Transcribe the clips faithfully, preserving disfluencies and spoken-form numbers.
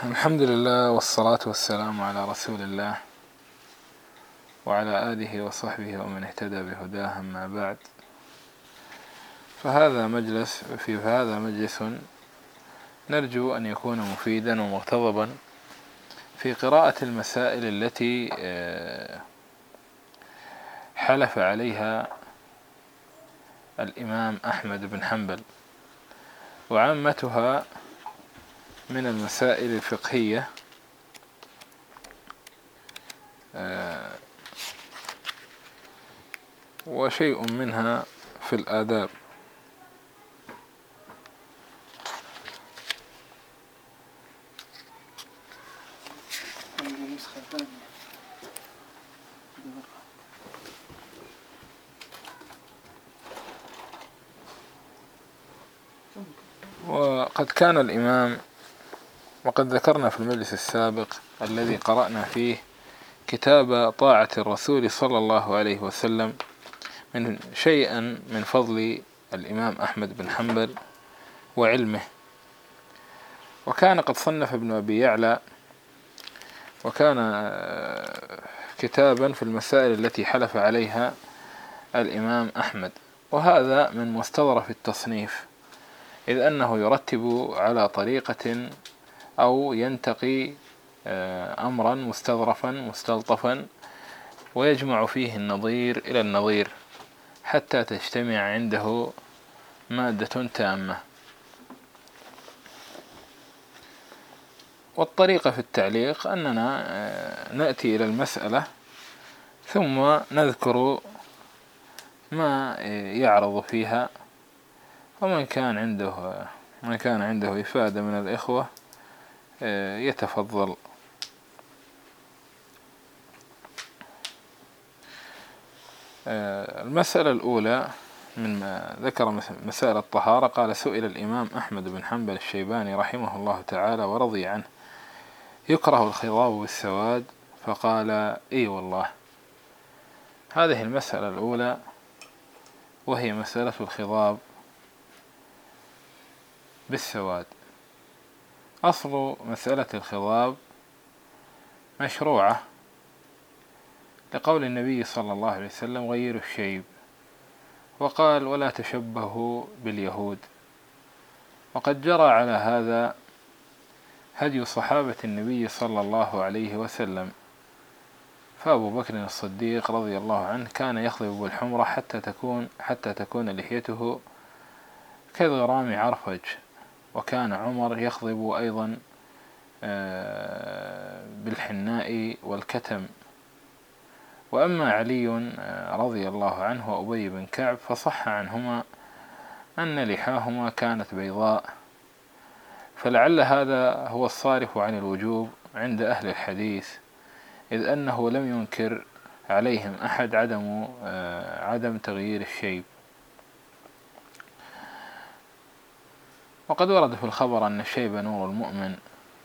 الحمد لله والصلاة والسلام على رسول الله وعلى آله وصحبه ومن اهتدى بهداه، أما بعد. فهذا مجلس في هذا مجلس نرجو أن يكون مفيدا ومغتضبا في قراءة المسائل التي حلف عليها الإمام أحمد بن حنبل، وعامتها من المسائل الفقهية وشيء منها في الآداب. وقد كان الإمام، وقد ذكرنا في المجلس السابق الذي قرأنا فيه كتاب طاعة الرسول صلى الله عليه وسلم، من شيئا من فضل الإمام أحمد بن حنبل وعلمه. وكان قد صنف ابن أبي يعلى، وكان كتابا في المسائل التي حلف عليها الإمام أحمد، وهذا من مستظرف التصنيف، إذ أنه يرتب على طريقة أو ينتقي أمرا مستظرفا مستلطفا ويجمع فيه النظير إلى النظير حتى تجتمع عنده مادة تامة. والطريقة في التعليق أننا نأتي إلى المسألة ثم نذكر ما يعرض فيها، ومن كان عنده من كان عنده إفادة من الإخوة يتفضل. المسألة الأولى من ما ذكر مسائل الطهارة، قال: سئل الإمام أحمد بن حنبل الشيباني رحمه الله تعالى ورضي عنه: يكره الخضاب بالسواد؟ فقال: إي والله. هذه المسألة الأولى، وهي مسألة الخضاب بالسواد. أصل مسألة الخضاب مشروعة لقول النبي صلى الله عليه وسلم: غيروا الشيب. وقال: ولا تشبهوا باليهود. وقد جرى على هذا هدي صحابة النبي صلى الله عليه وسلم، فأبو بكر الصديق رضي الله عنه كان يخضب بالحمرة حتى تكون حتى تكون لحيته كغرام عرفج، وكان عمر يخضب أيضا بالحناء والكتم. وأما علي رضي الله عنه وأبي بن كعب فصح عنهما أن لحاهما كانت بيضاء، فلعل هذا هو الصارف عن الوجوب عند أهل الحديث، إذ أنه لم ينكر عليهم أحد عدم عدم تغيير الشيب. وقد ورد في الخبر أن الشيب نور المؤمن.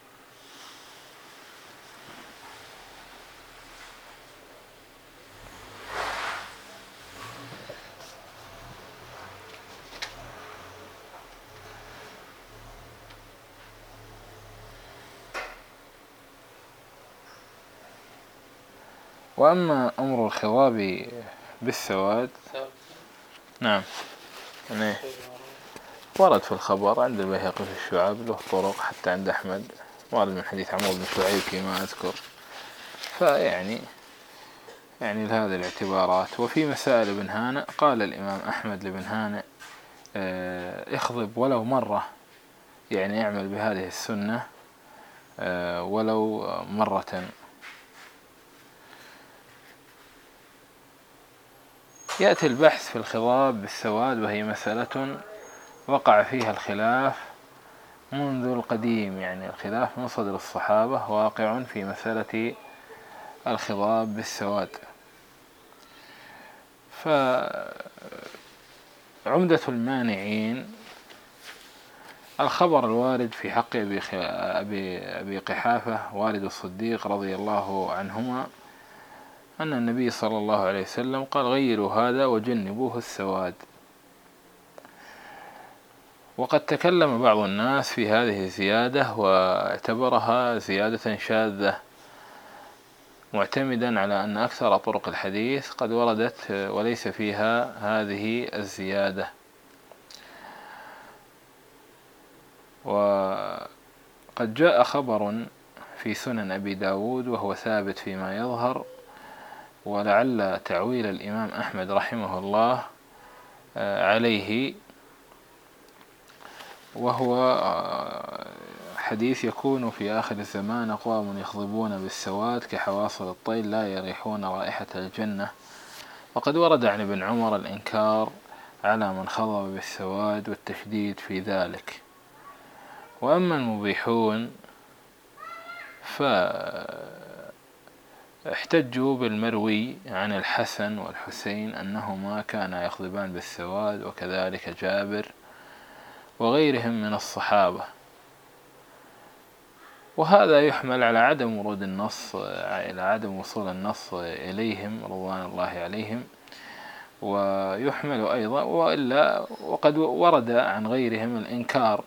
وأما أمر الخضاب بالسواد، نعم، يعني ورد في الخبر عند البيهقي في الشعاب، له طرق حتى عند أحمد، ورد من حديث عمرو بن شعيب فيما أذكر. فيعني يعني لهذه الاعتبارات. وفي مسائل ابن هانئ قال الإمام أحمد لابن هانئ: اخضب ولو مرة، يعني اعمل بهذه السنة ولو مرة. يأتي البحث في الخضاب بالسواد، وهي مسألة وقع فيها الخلاف منذ القديم، يعني الخلاف من صدر الصحابة واقع في مسألة الخضاب بالسواد. فعمدة المانعين الخبر الوارد في حق أبي, أبي, أبي قحافة والد الصديق رضي الله عنهما أن النبي صلى الله عليه وسلم قال: غيروا هذا وجنبوه السواد. وقد تكلم بعض الناس في هذه الزيادة واعتبرها زيادة شاذة، معتمدا على أن أكثر طرق الحديث قد وردت وليس فيها هذه الزيادة. وقد جاء خبر في سنن أبي داود وهو ثابت فيما يظهر، ولعل تعويل الإمام أحمد رحمه الله عليه، وهو حديث: يكون في آخر الزمان أقوام يخضبون بالسواد كحواصل الطيل لا يريحون رائحة الجنة. وقد ورد عن ابن عمر الإنكار على من خضب بالسواد والتشديد في ذلك. وأما المبيحون فاحتجوا بالمروي عن الحسن والحسين أنهما كانا يخضبان بالسواد، وكذلك جابر وغيرهم من الصحابة. وهذا يحمل على عدم ورود النص، على عدم وصول النص إليهم رضوان الله عليهم، ويحمل أيضا وإلا وقد ورد عن غيرهم الإنكار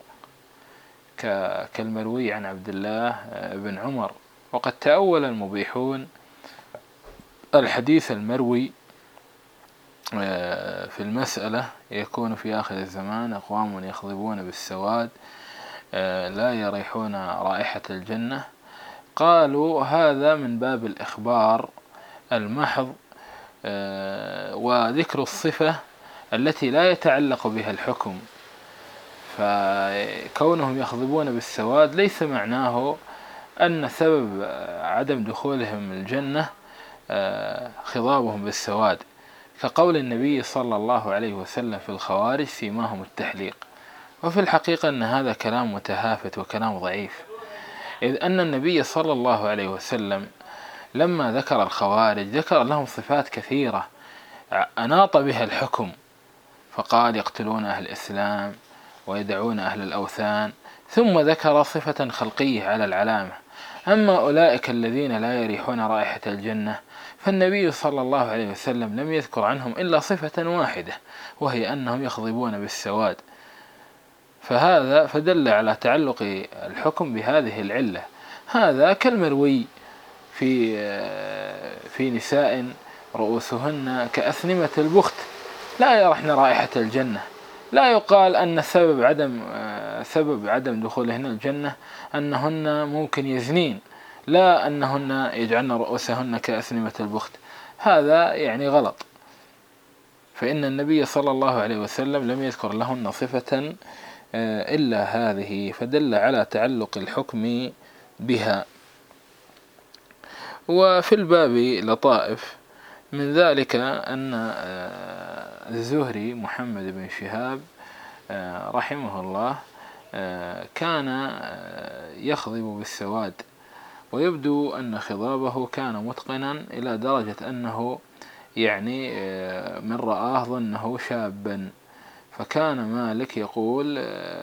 كالمروي عن عبد الله بن عمر. وقد تأول المبيحون الحديث المروي في المسألة: يكون في آخر الزمان أقوام يخضبون بالسواد لا يريحون رائحة الجنة. قالوا هذا من باب الإخبار المحض وذكر الصفة التي لا يتعلق بها الحكم، فكونهم يخضبون بالسواد ليس معناه أن سبب عدم دخولهم الجنة خضابهم بالسواد، كقول النبي صلى الله عليه وسلم في الخوارج: سيماهم التحليق. وفي الحقيقة أن هذا كلام متهافت وكلام ضعيف، إذ أن النبي صلى الله عليه وسلم لما ذكر الخوارج ذكر لهم صفات كثيرة أناط بها الحكم، فقال: يقتلون أهل الإسلام ويدعون أهل الأوثان، ثم ذكر صفة خلقية على العلامة. أما أولئك الذين لا يريحون رائحة الجنة فالنبي صلى الله عليه وسلم لم يذكر عنهم إلا صفة واحدة، وهي أنهم يخضبون بالسواد. فهذا فدل على تعلق الحكم بهذه العلة. هذا كالمروي في في نساء رؤوسهن كأثنمة البخت لا يرحن رائحة الجنة. لا يقال أن سبب عدم سبب عدم دخولهن الجنة أنهن ممكن يزنين، لا أنهن يجعلن رؤوسهن كأثنمة البخت. هذا يعني غلط، فإن النبي صلى الله عليه وسلم لم يذكر لهن صفة إلا هذه، فدل على تعلق الحكم بها. وفي الباب لطائف من ذلك أن الزهري محمد بن شهاب رحمه الله كان يخضب بالسواد، ويبدو أن خضابه كان متقنا إلى درجة أنه يعني من رآه ظنه شابا. فكان مالك يقول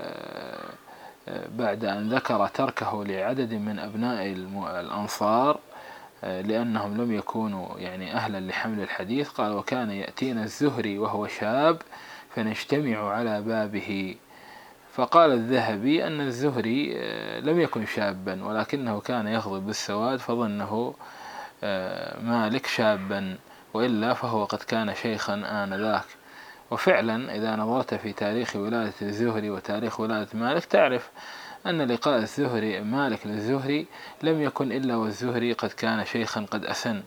بعد أن ذكر تركه لعدد من أبناء الأنصار لأنهم لم يكونوا يعني أهلا لحمل الحديث، قال: وكان يأتينا الزهري وهو شاب فنجتمع على بابه. فقال الذهبي أن الزهري لم يكن شابا ولكنه كان يخضب بالسواد فظنه مالك شابا، وإلا فهو قد كان شيخا آنذاك. وفعلا إذا نظرت في تاريخ ولادة الزهري وتاريخ ولادة مالك تعرف أن لقاء الزهري مالك للزهري لم يكن إلا والزهري قد كان شيخا قد أسن.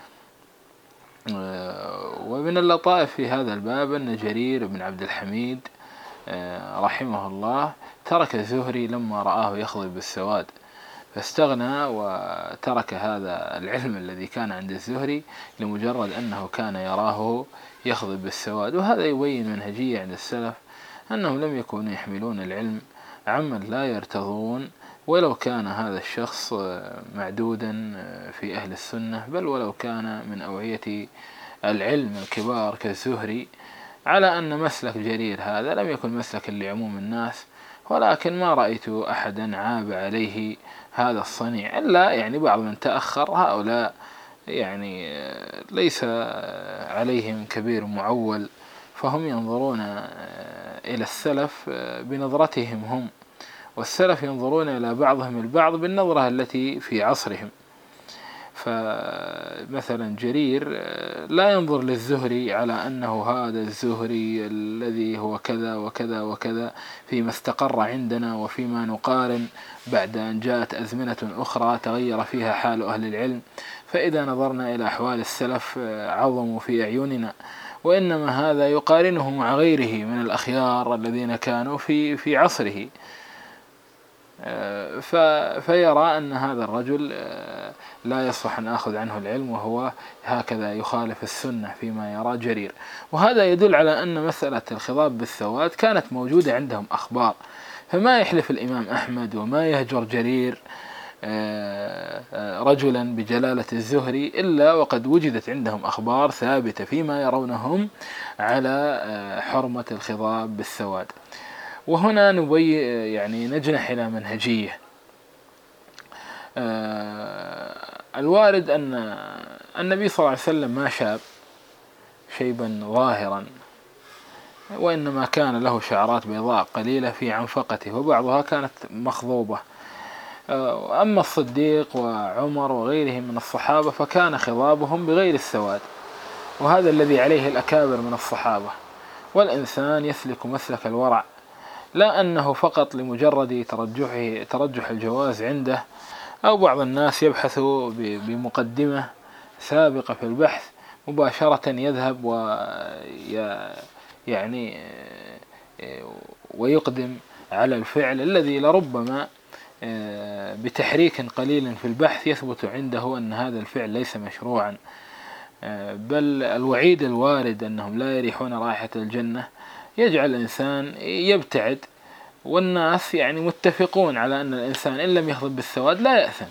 ومن اللطائف في هذا الباب أن جرير بن عبد الحميد رحمه الله ترك الزهري لما رآه يخضب بالسواد، فاستغنى وترك هذا العلم الذي كان عند الزهري لمجرد أنه كان يراه يخضب بالسواد. وهذا يبين منهجية عند السلف أنهم لم يكونوا يحملون العلم عمن لا يرتضون، ولو كان هذا الشخص معدودا في أهل السنة، بل ولو كان من أوعية العلم الكبار كالزهري، على أن مسلك جرير هذا لم يكن مسلكا لعموم الناس. ولكن ما رأيت أحدا عاب عليه هذا الصنيع إلا يعني بعض من تأخر، هؤلاء يعني ليس عليهم كبير معول، فهم ينظرون إلى السلف بنظرتهم هم، والسلف ينظرون إلى بعضهم البعض بالنظرة التي في عصرهم. فمثلا جرير لا ينظر للزهري على أنه هذا الزهري الذي هو كذا وكذا وكذا فيما استقر عندنا وفيما نقارن بعد أن جاءت أزمنة أخرى تغير فيها حال أهل العلم، فإذا نظرنا إلى أحوال السلف عظموا في أعيننا، وإنما هذا يقارنه مع غيره من الأخيار الذين كانوا في في عصره. فيرى أن هذا الرجل لا يصلح أن أخذ عنه العلم، وهو هكذا يخالف السنة فيما يرى جرير. وهذا يدل على أن مسألة الخضاب بالسواد كانت موجودة عندهم أخبار، فما يحلف الإمام أحمد وما يهجر جرير رجلا بجلالة الزهري إلا وقد وجدت عندهم أخبار ثابتة فيما يرونهم على حرمة الخضاب بالسواد. وهنا نبي يعني نجنح إلى منهجية. الوارد أن النبي صلى الله عليه وسلم ما شاب شيبا ظاهرا، وإنما كان له شعرات بيضاء قليلة في عنفقته وبعضها كانت مخضوبة. أما الصديق وعمر وغيرهم من الصحابة فكان خضابهم بغير السواد، وهذا الذي عليه الأكابر من الصحابة. والإنسان يسلك مسلك الورع، لا أنه فقط لمجرد ترجحه ترجح الجواز عنده، أو بعض الناس يبحث بمقدمة سابقة في البحث مباشرة يذهب ويعني ويقدم على الفعل الذي لربما بتحريك قليل في البحث يثبت عنده أن هذا الفعل ليس مشروعا. بل الوعيد الوارد أنهم لا يريحون رائحة الجنة يجعل الإنسان يبتعد، والناس يعني متفقون على أن الإنسان إن لم يخضب بالسواد لا يأثم.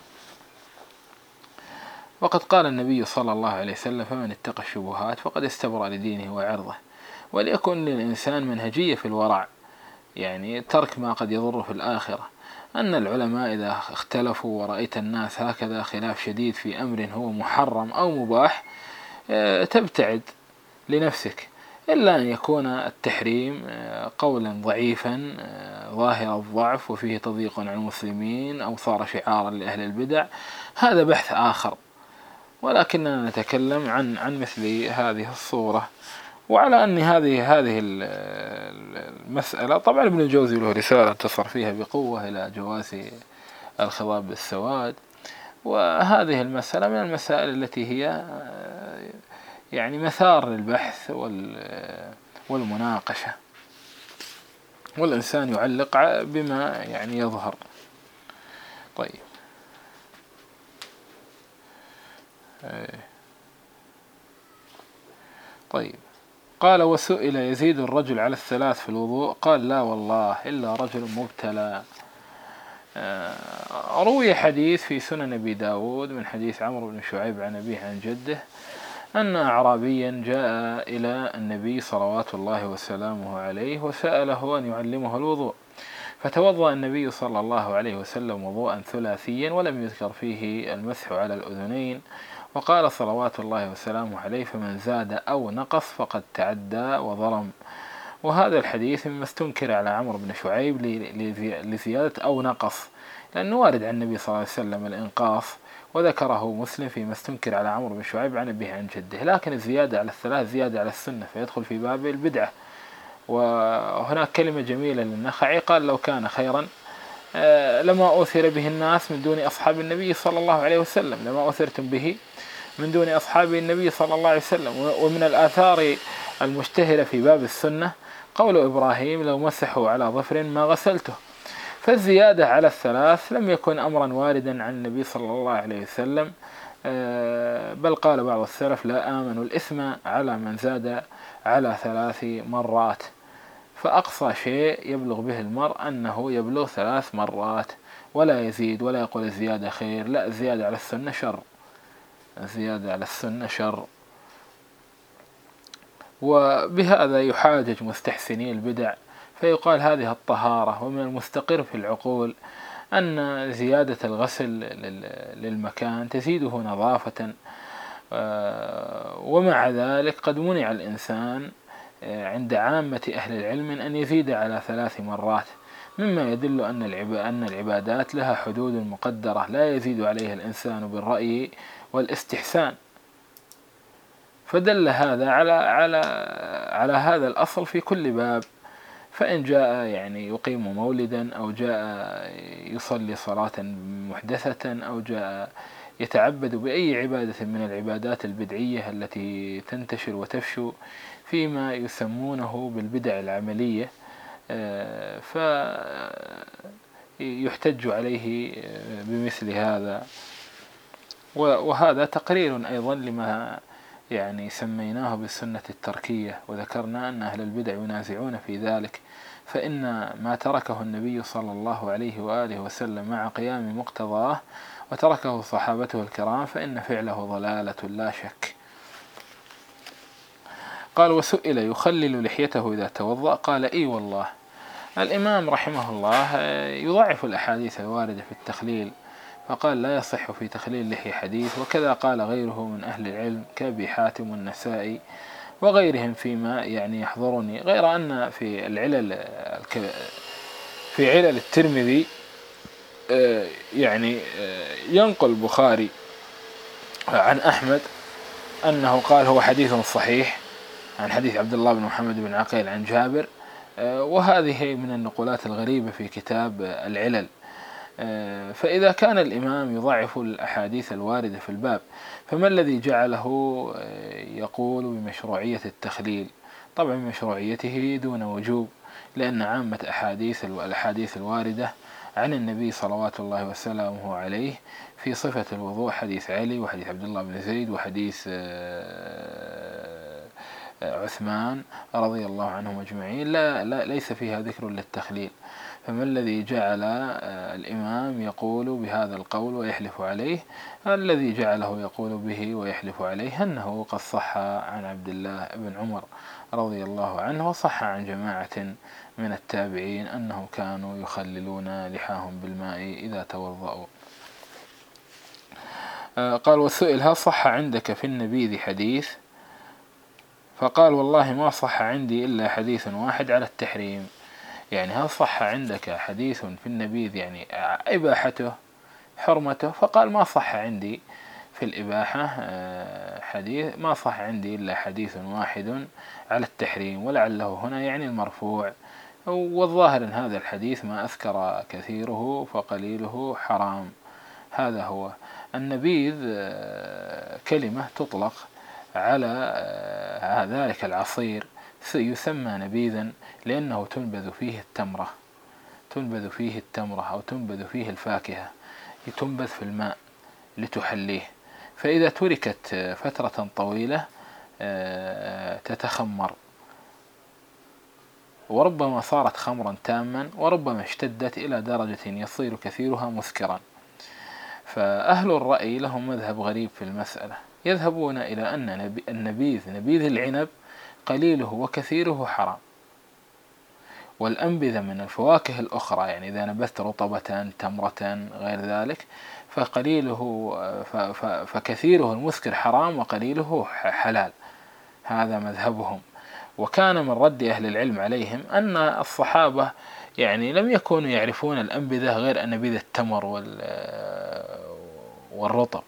وقد قال النبي صلى الله عليه وسلم: فمن اتقى الشبهات فقد استبرأ لدينه وعرضه. وليكن للإنسان منهجية في الورع، يعني ترك ما قد يضر في الآخرة. أن العلماء إذا اختلفوا ورأيت الناس هكذا خلاف شديد في أمر هو محرم أو مباح تبتعد لنفسك، إلا أن يكون التحريم قولا ضعيفا ظاهر الضعف وفيه تضييق على المسلمين أو صار شعارا لأهل البدع، هذا بحث آخر. ولكننا نتكلم عن عن مثل هذه الصورة. وعلى أن هذه هذه المسألة طبعا ابن الجوزي له رسالة انتصر فيها بقوة إلى جواز الخضاب بالسواد، وهذه المسألة من المسائل التي هي يعني مثار للبحث والمناقشة، والإنسان يعلق بما يعني يظهر. طيب طيب قال: وسئل يزيد الرجل على الثلاث في الوضوء؟ قال: لا والله إلا رجل مبتلى. روي حديث في سنن أبي داود من حديث عمرو بن شعيب عن أبيه عن جده أن أعرابيا جاء إلى النبي صلوات الله وسلامه عليه وسأله أن يعلمه الوضوء، فتوضأ النبي صلى الله عليه وسلم وضوءا ثلاثيا ولم يذكر فيه المسح على الأذنين، وقال صلوات الله وسلامه عليه: فمن زاد أو نقص فقد تعدى وظلم. وهذا الحديث مما استنكر على عمرو بن شعيب لزيادة أو نقص، لأنه وارد عن النبي صلى الله عليه وسلم الإنقاص، وذكره مسلم فيما استنكر على عمرو بن شعيب عن أبيه عن جده. لكن الزيادة على الثلاث زيادة على السنة فيدخل في باب البدعة. وهناك كلمة جميلة للنخعي قال: لو كان خيرا لما أوثر به الناس من دون أصحاب النبي صلى الله عليه وسلم، لما أوثرتم به من دون أصحاب النبي صلى الله عليه وسلم. ومن الآثار المشتهرة في باب السنة قول إبراهيم: لو مسحوا على ظفر ما غسلته. فالزيادة على الثلاث لم يكن أمرا واردا عن النبي صلى الله عليه وسلم، بل قال بعض السلف: لا آمن الإثم على من زاد على ثلاث مرات. فأقصى شيء يبلغ به المرء أنه يبلغ ثلاث مرات ولا يزيد، ولا يقول الزيادة خير، لا، الزيادة على السنة شر، الزيادة على السنة شر. وبهذا يحاجج مستحسني البدع، فيقال هذه الطهارة. ومن المستقر في العقول أن زيادة الغسل للمكان تزيده نظافة، ومع ذلك قد منع الإنسان عند عامة أهل العلم أن يزيد على ثلاث مرات، مما يدل أن العبادات لها حدود مقدرة لا يزيد عليها الإنسان بالرأي والاستحسان. فدل هذا على على على هذا الأصل في كل باب. فإن جاء يعني يقيم مولدا، أو جاء يصلي صلاة محدثة، أو جاء يتعبد بأي عبادة من العبادات البدعية التي تنتشر وتفشو فيما يسمونه بالبدع العملية، فيحتج عليه بمثل هذا. وهذا تقرير أيضا لما يعني سميناه بالسنة التركية، وذكرنا أن أهل البدع ينازعون في ذلك، فإن ما تركه النبي صلى الله عليه وآله وسلم مع قيام مقتضاه وتركه صحابته الكرام فإن فعله ضلالة لا شك. قال: وسئل يخلل لحيته إذا توضأ؟ قال: إي والله. الإمام رحمه الله يضعف الأحاديث الواردة في التخليل، فقال: لا يصح في تخليل لحية حديث. وكذا قال غيره من أهل العلم كأبي حاتم والنسائي وغيرهم فيما يعني يحضرني، غير أن في العلل في علل الترمذي يعني ينقل البخاري عن أحمد أنه قال هو حديث صحيح، عن حديث عبد الله بن محمد بن عقيل عن جابر، وهذه من النقولات الغريبة في كتاب العلل. فإذا كان الإمام يضعف الأحاديث الواردة في الباب، فما الذي جعله يقول بمشروعية التخليل؟ طبعا مشروعيته دون وجوب، لأن عامة أحاديث الأحاديث الواردة عن النبي صلوات الله وسلامه عليه في صفة الوضوء، حديث علي وحديث عبد الله بن زيد وحديث عثمان رضي الله عنهم أجمعين، لا, لا ليس فيها ذكر للتخليل. فما الذي جعل الإمام يقول بهذا القول ويحلف عليه؟ الذي جعله يقول به ويحلف عليه أنه قد صح عن عبد الله بن عمر رضي الله عنه، وصح عن جماعة من التابعين أنهم كانوا يخللون لحاهم بالماء إذا توضأوا. قال: وسئل: هل صح عندك في النبيذ حديث؟ فقال: والله ما صح عندي إلا حديث واحد على التحريم. يعني هل صح عندك حديث في النبيذ يعني إباحته حرمته؟ فقال: ما صح عندي في الإباحة حديث، ما صح عندي إلا حديث واحد على التحريم. ولعله هنا يعني المرفوع، والظاهر أن هذا الحديث ما أذكر كثيره فقليله حرام. هذا هو. النبيذ كلمة تطلق على ذلك العصير، يسمى نبيذا لأنه تنبذ فيه التمرة تنبذ فيه التمرة أو تنبذ فيه الفاكهة، تنبذ في الماء لتحليه، فإذا تركت فترة طويلة تتخمر، وربما صارت خمرا تاما، وربما اشتدت إلى درجة يصير كثيرها مسكرا. فأهل الرأي لهم مذهب غريب في المسألة، يذهبون إلى أن النبيذ نبيذ العنب قليله وكثيره حرام، والأنبذة من الفواكه الأخرى يعني إذا نبذت رطبة تمرة غير ذلك فقليله فكثيره المسكر حرام وقليله حلال. هذا مذهبهم. وكان من رد أهل العلم عليهم أن الصحابة يعني لم يكونوا يعرفون الأنبذة غير أنبذة التمر والرطب.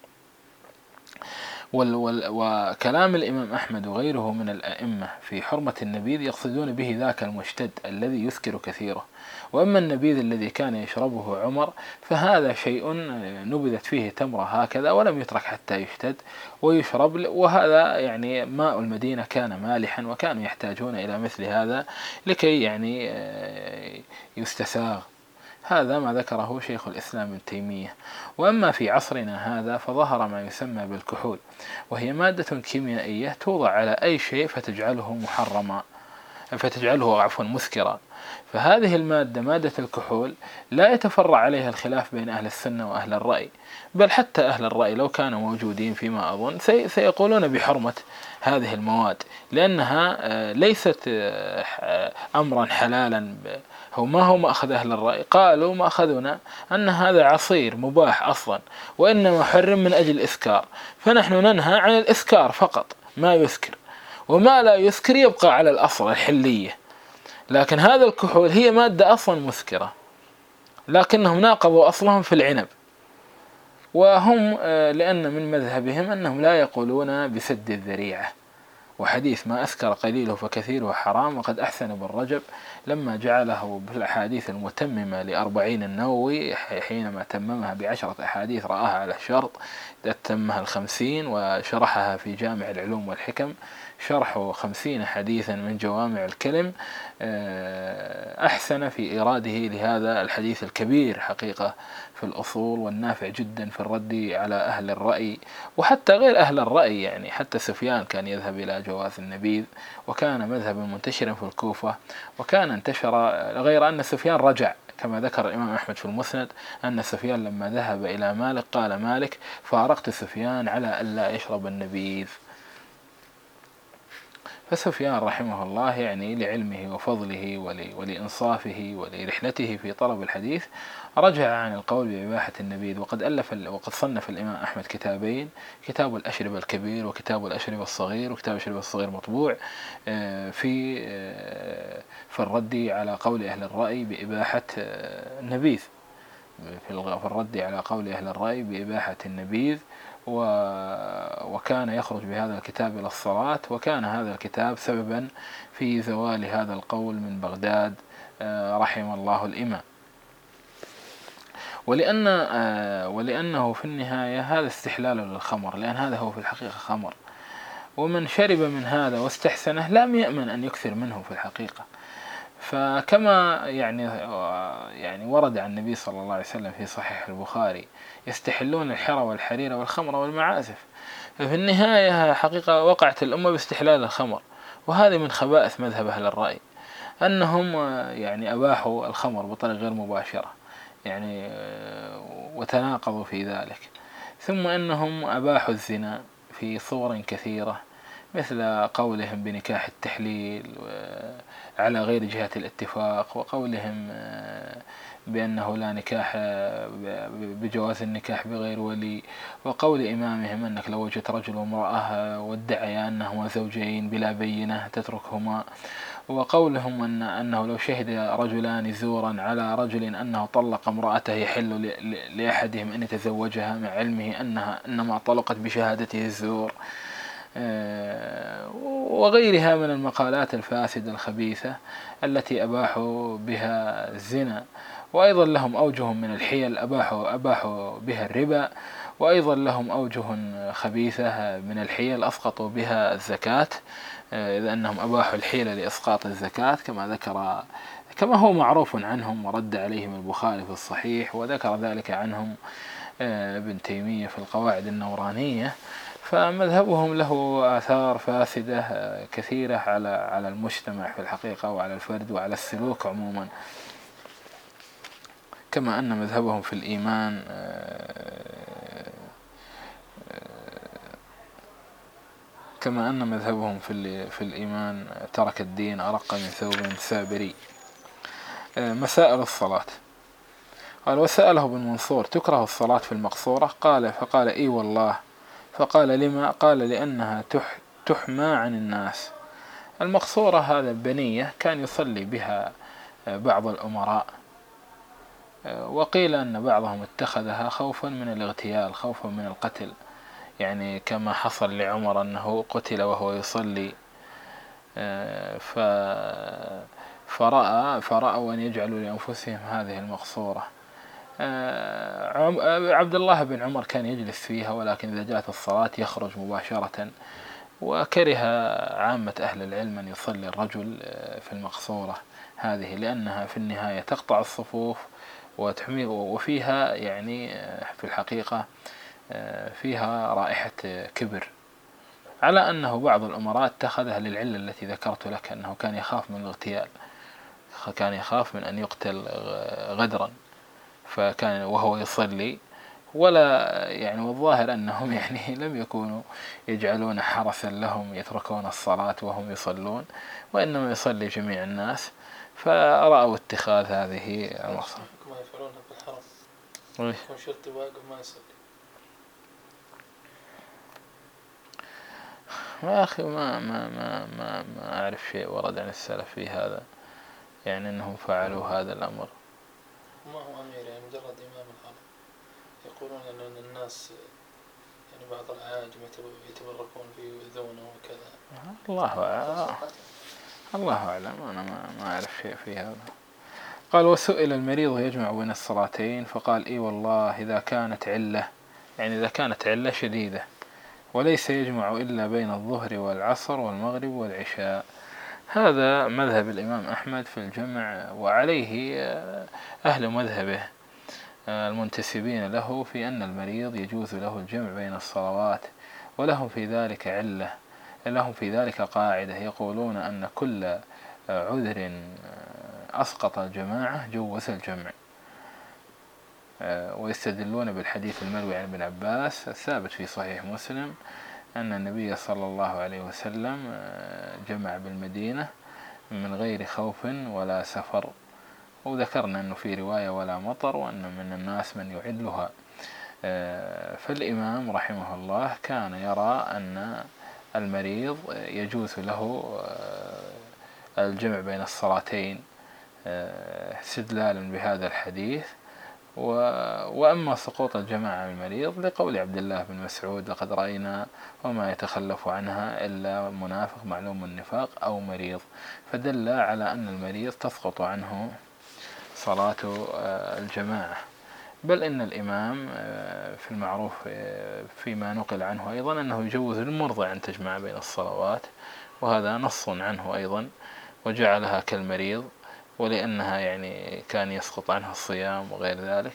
وكلام الإمام أحمد وغيره من الأئمة في حرمة النبيذ يقصدون به ذاك المشتد الذي يسكر كثيره. وأما النبيذ الذي كان يشربه عمر فهذا شيء نبذت فيه تمرة هكذا ولم يترك حتى يشتد ويشرب، وهذا يعني ماء المدينة كان مالحا وكانوا يحتاجون إلى مثل هذا لكي يعني يستساغ. هذا ما ذكره شيخ الإسلام ابن تيمية. وأما في عصرنا هذا فظهر ما يسمى بالكحول، وهي مادة كيميائية توضع على أي شيء فتجعله محرما فتجعله عفوا مسكرا. فهذه المادة مادة الكحول لا يتفرع عليها الخلاف بين أهل السنة وأهل الرأي، بل حتى أهل الرأي لو كانوا موجودين فيما أظن سيقولون بحرمة هذه المواد، لأنها ليست أمرا حلالا. هو ما هو مأخذ أهل الرأي؟ قالوا ما أخذنا أن هذا عصير مباح أصلا، وإنما حرم من أجل الإسكار، فنحن ننهى عن الإسكار فقط ما يسكر، وما لا يسكر يبقى على الأصل الحلية. لكن هذا الكحول هي مادة أصلا مسكرة، لكنهم ناقضوا أصلهم في العنب. وهم لأن من مذهبهم أنهم لا يقولون بسد الذريعة، وحديث ما أسكر قليله فكثيره حرام. وقد أحسن ابن رجب لما جعله بالأحاديث المتممة لأربعين النووي حينما تممها بعشرة أحاديث رآها على الشرط، تمها الخمسين وشرحها في جامع العلوم والحكم، شرح خمسين حديثا من جوامع الكلم. أحسن في إيراده لهذا الحديث الكبير حقيقة في الأصول، والنافع جدا في الرد على أهل الرأي وحتى غير أهل الرأي. يعني حتى سفيان كان يذهب إلى جواز النبيذ، وكان مذهبا منتشرا في الكوفة، وكان انتشر. غير أن سفيان رجع كما ذكر الإمام أحمد في المسند أن سفيان لما ذهب إلى مالك قال مالك: فارقت سفيان على ألا يشرب النبيذ. فسفيان رحمه الله يعني لعلمه وفضله ولإنصافه ولرحلته في طلب الحديث رجع عن القول بإباحة النبيذ. وقد ألف وقد صنف الإمام أحمد كتابين: كتاب الأشربة الكبير وكتاب الأشربة الصغير. وكتاب الأشربة الصغير مطبوع في في الرد على قول أهل الرأي بإباحة النبيذ، في الرد على قول أهل الرأي بإباحة النبيذ. وكان يخرج بهذا الكتاب إلى الصلاة، وكان هذا الكتاب سببا في زوال هذا القول من بغداد رحم الله الإمام. ولأن ولأنه في النهاية هذا استحلال للخمر، لأن هذا هو في الحقيقة خمر، ومن شرب من هذا واستحسنه لم يأمن أن يكثر منه في الحقيقة. فكما يعني يعني ورد عن النبي صلى الله عليه وسلم في صحيح البخاري: يستحلون الحر والحرير والخمر والمعازف. ففي النهاية حقيقة وقعت الأمة باستحلال الخمر، وهذه من خبائث مذهب أهل الرأي أنهم يعني أباحوا الخمر بطريقة غير مباشرة يعني وتناقضوا في ذلك. ثم أنهم أباحوا الزنا في صور كثيرة، مثل قولهم بنكاح التحليل على غير جهة الاتفاق، وقولهم بأنه لا نكاح بجواز النكاح بغير ولي، وقول إمامهم أنك لو وجدت رجل وامرأة وادعيا أنهما زوجين بلا بينة تتركهما، وقولهم أن أنه لو شهد رجلان زورا على رجل أنه طلق امرأته يحل لأحدهم أن يتزوجها مع علمه أنها إنما طلقت بشهادته الزور، وغيرها من المقالات الفاسدة الخبيثة التي أباحوا بها الزنا. وأيضا لهم أوجه من الحيل أباحوا أباحوا بها الربا، وأيضا لهم أوجه خبيثة من الحيل أسقطوا بها الزكاة، إذ أنهم أباحوا الحيلة لإسقاط الزكاة كما ذكر كما هو معروف عنهم ورد عليهم البخاري في الصحيح، وذكر ذلك عنهم ابن تيمية في القواعد النورانية. فمذهبهم له آثار فاسدة كثيرة على على المجتمع في الحقيقة وعلى الفرد وعلى السلوك عموما، كما أن مذهبهم في الإيمان كما أن مذهبهم في في الإيمان ترك الدين أرق من ثوب سابري. مسائل الصلاة. قال: وسأله ابن منصور: تكره الصلاة في المقصورة؟ قال فقال: إي والله. فقال: لما؟ قال: لأنها تح تحمى عن الناس. المقصورة هذا البنية كان يصلي بها بعض الأمراء، وقيل أن بعضهم اتخذها خوفا من الاغتيال، خوفا من القتل، يعني كما حصل لعمر أنه قتل وهو يصلي، ف فرأى فرأوا أن يجعلوا لأنفسهم هذه المقصورة. عبد الله بن عمر كان يجلس فيها، ولكن إذا جاءت الصلاة يخرج مباشرة. وكره عامة أهل العلم أن يصلي الرجل في المقصورة هذه، لأنها في النهاية تقطع الصفوف وتحمي، وفيها يعني في الحقيقة فيها رائحة كبر، على أنه بعض الأمراء اتخذها للعلة التي ذكرت لك، أنه كان يخاف من الاغتيال، كان يخاف من أن يقتل غدرا، فكان وهو يصلي. ولا يعني والظاهر أنهم يعني لم يكونوا يجعلون حرسا لهم يتركون الصلاة وهم يصلون، وإنما يصلي جميع الناس، فرأوا اتخاذ هذه المقصورة. كما يفعلونها في الحرم، يكون شرطي واقف ما يصلي. يا أخي ما ما ما ما ما أعرف شيء ورد عن السلف في هذا، يعني أنهم فعلوا هذا الأمر. ما هو أمير، يعني مجرد إمام الحرم. يقولون أن الناس يعني بعض الأعاجم يتبركون فيه ويؤذونه وكذا. الله أعلم، الله أعلم، أنا ما ما أعرف شيء في هذا. قال وسئل المريض يجمع بين الصلاتين فقال إي والله إذا كانت علة، يعني إذا كانت علة شديدة، وليس يجمع إلا بين الظهر والعصر والمغرب والعشاء. هذا مذهب الإمام أحمد في الجمع، وعليه أهل مذهبه المنتسبين له في أن المريض يجوز له الجمع بين الصلوات، ولهم في ذلك علة، لهم في ذلك قاعدة يقولون أن كل عذر أسقط الجماعة جوز الجمع، ويستدلون بالحديث المروي عن ابن عباس الثابت في صحيح مسلم أن النبي صلى الله عليه وسلم جمع بالمدينة من غير خوف ولا سفر، وذكرنا أنه في رواية ولا مطر، وأن من الناس من يعدلها. فالإمام رحمه الله كان يرى أن المريض يجوز له الجمع بين الصلاتين استدلالا بهذا الحديث. وأما سقوط الجماعة عن المريض لقول عبد الله بن مسعود لقد رأينا وما يتخلف عنها إلا منافق معلوم النفاق أو مريض، فدل على أن المريض تسقط عنه صلاة الجماعة. بل إن الإمام في المعروف فيما نقل عنه أيضا أنه يجوز للمرضى أن تجمع بين الصلوات، وهذا نص عنه أيضا، وجعلها كالمريض ولأنها يعني كان يسقط عنها الصيام وغير ذلك.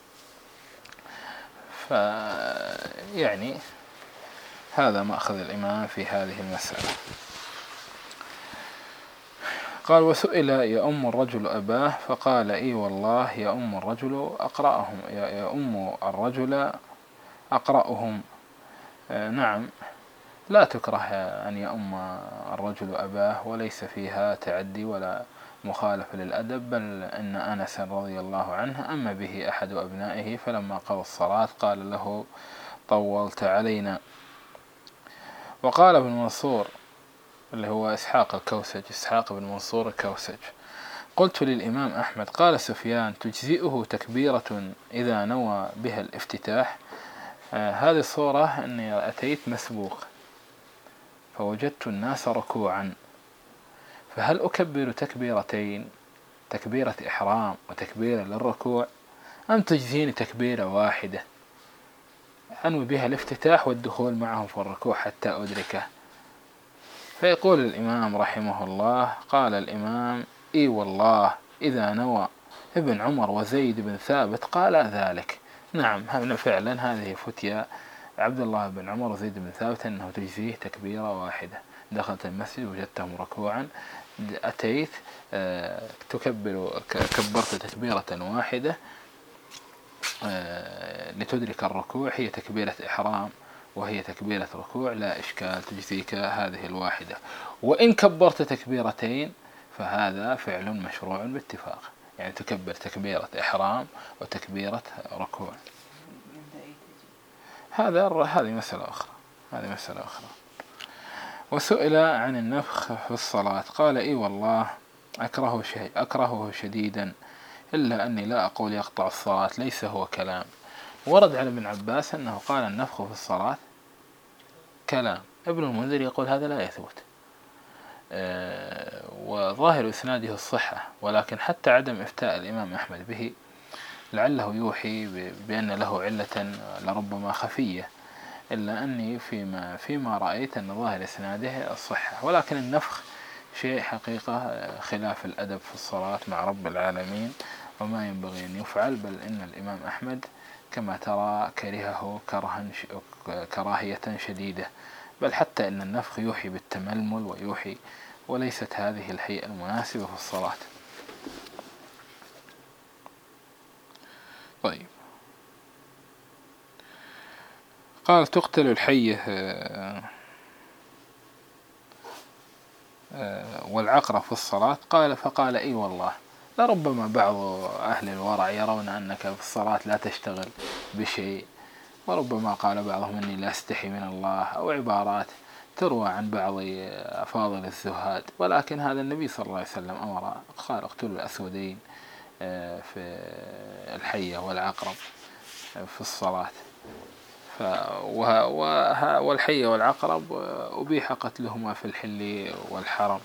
فيعني هذا مأخذ الإمام في هذه المسألة. قال وسئل يؤم الرجل أباه فقال إي والله يؤم الرجل أقرأهم، يؤم الرجل أقرأهم. نعم، لا تكره أن يؤم الرجل أباه، وليس فيها تعدي ولا مخالفة للأدب، بل إن أنس رضي الله عنه أما به أحد أبنائه فلما قضى الصلاة قال له طولت علينا. وقال ابن منصور اللي هو إسحاق الكوسج، إسحاق بن منصور الكوسج، قلت للإمام أحمد قال سفيان تجزئه تكبيرة إذا نوى بها الافتتاح. آه هذه الصورة أني أتيت مسبوق فوجدت الناس ركوعا، فهل أكبر تكبيرتين، تكبيرة إحرام وتكبيرة للركوع، أم تجزيني تكبيرة واحدة أنوي بها الافتتاح والدخول معهم في الركوع حتى أدركه؟ فيقول الإمام رحمه الله قال الإمام إي والله إذا نوى ابن عمر وزيد بن ثابت قال ذلك. نعم فعلا هذه فتيا عبد الله بن عمر وزيد بن ثابت أنه تجزيه تكبيرة واحدة، دخلت المسجد وجدتهم ركوعا، أتيت تكبر كبرت تكبيرة واحدة لتدرك الركوع، هي تكبيرة إحرام وهي تكبيرة ركوع، لا إشكال تجزيك هذه الواحدة. وإن كبرت تكبيرتين فهذا فعل مشروع باتفاق، يعني تكبر تكبيرة إحرام وتكبيرة ركوع. هذا هذه مسألة أخرى، هذه مسألة أخرى. وسئل عن النفخ في الصلاة قال إي والله أكرهه شيء أكرهه شديدا، إلا أني لا أقول يقطع الصلاة، ليس هو كلام. ورد عن ابن عباس أنه قال النفخ في الصلاة كلام. ابن المنذر يقول هذا لا يثبت، أه وظاهر إسناده الصحة، ولكن حتى عدم إفتاء الإمام أحمد به لعله يوحي بأن له علة لربما خفية، إلا أني فيما, فيما رأيت أن ظاهر إسناده الصحة. ولكن النفخ شيء حقيقة خلاف الأدب في الصلاة مع رب العالمين، وما ينبغي أن يفعل، بل إن الإمام أحمد كما ترى كرهه كرها كراهية شديدة، بل حتى إن النفخ يوحي بالتململ ويوحي، وليست هذه الهيئة المناسبة في الصلاة. طيب، قال تقتل الحية والعقرة في الصلاة قال فقال إي والله لربما بعض أهل الورع يرون أنك في الصلاة لا تشتغل بشيء، وربما قال بعضهم أني لا أستحي من الله، أو عبارات تروى عن بعض أفاضل الزهاد، ولكن هذا النبي صلى الله عليه وسلم أمر قال اقتلوا الأسودين في الحية والعقرب في الصلاة. والحية والعقرب أبيح قتلهما في الحل والحرم.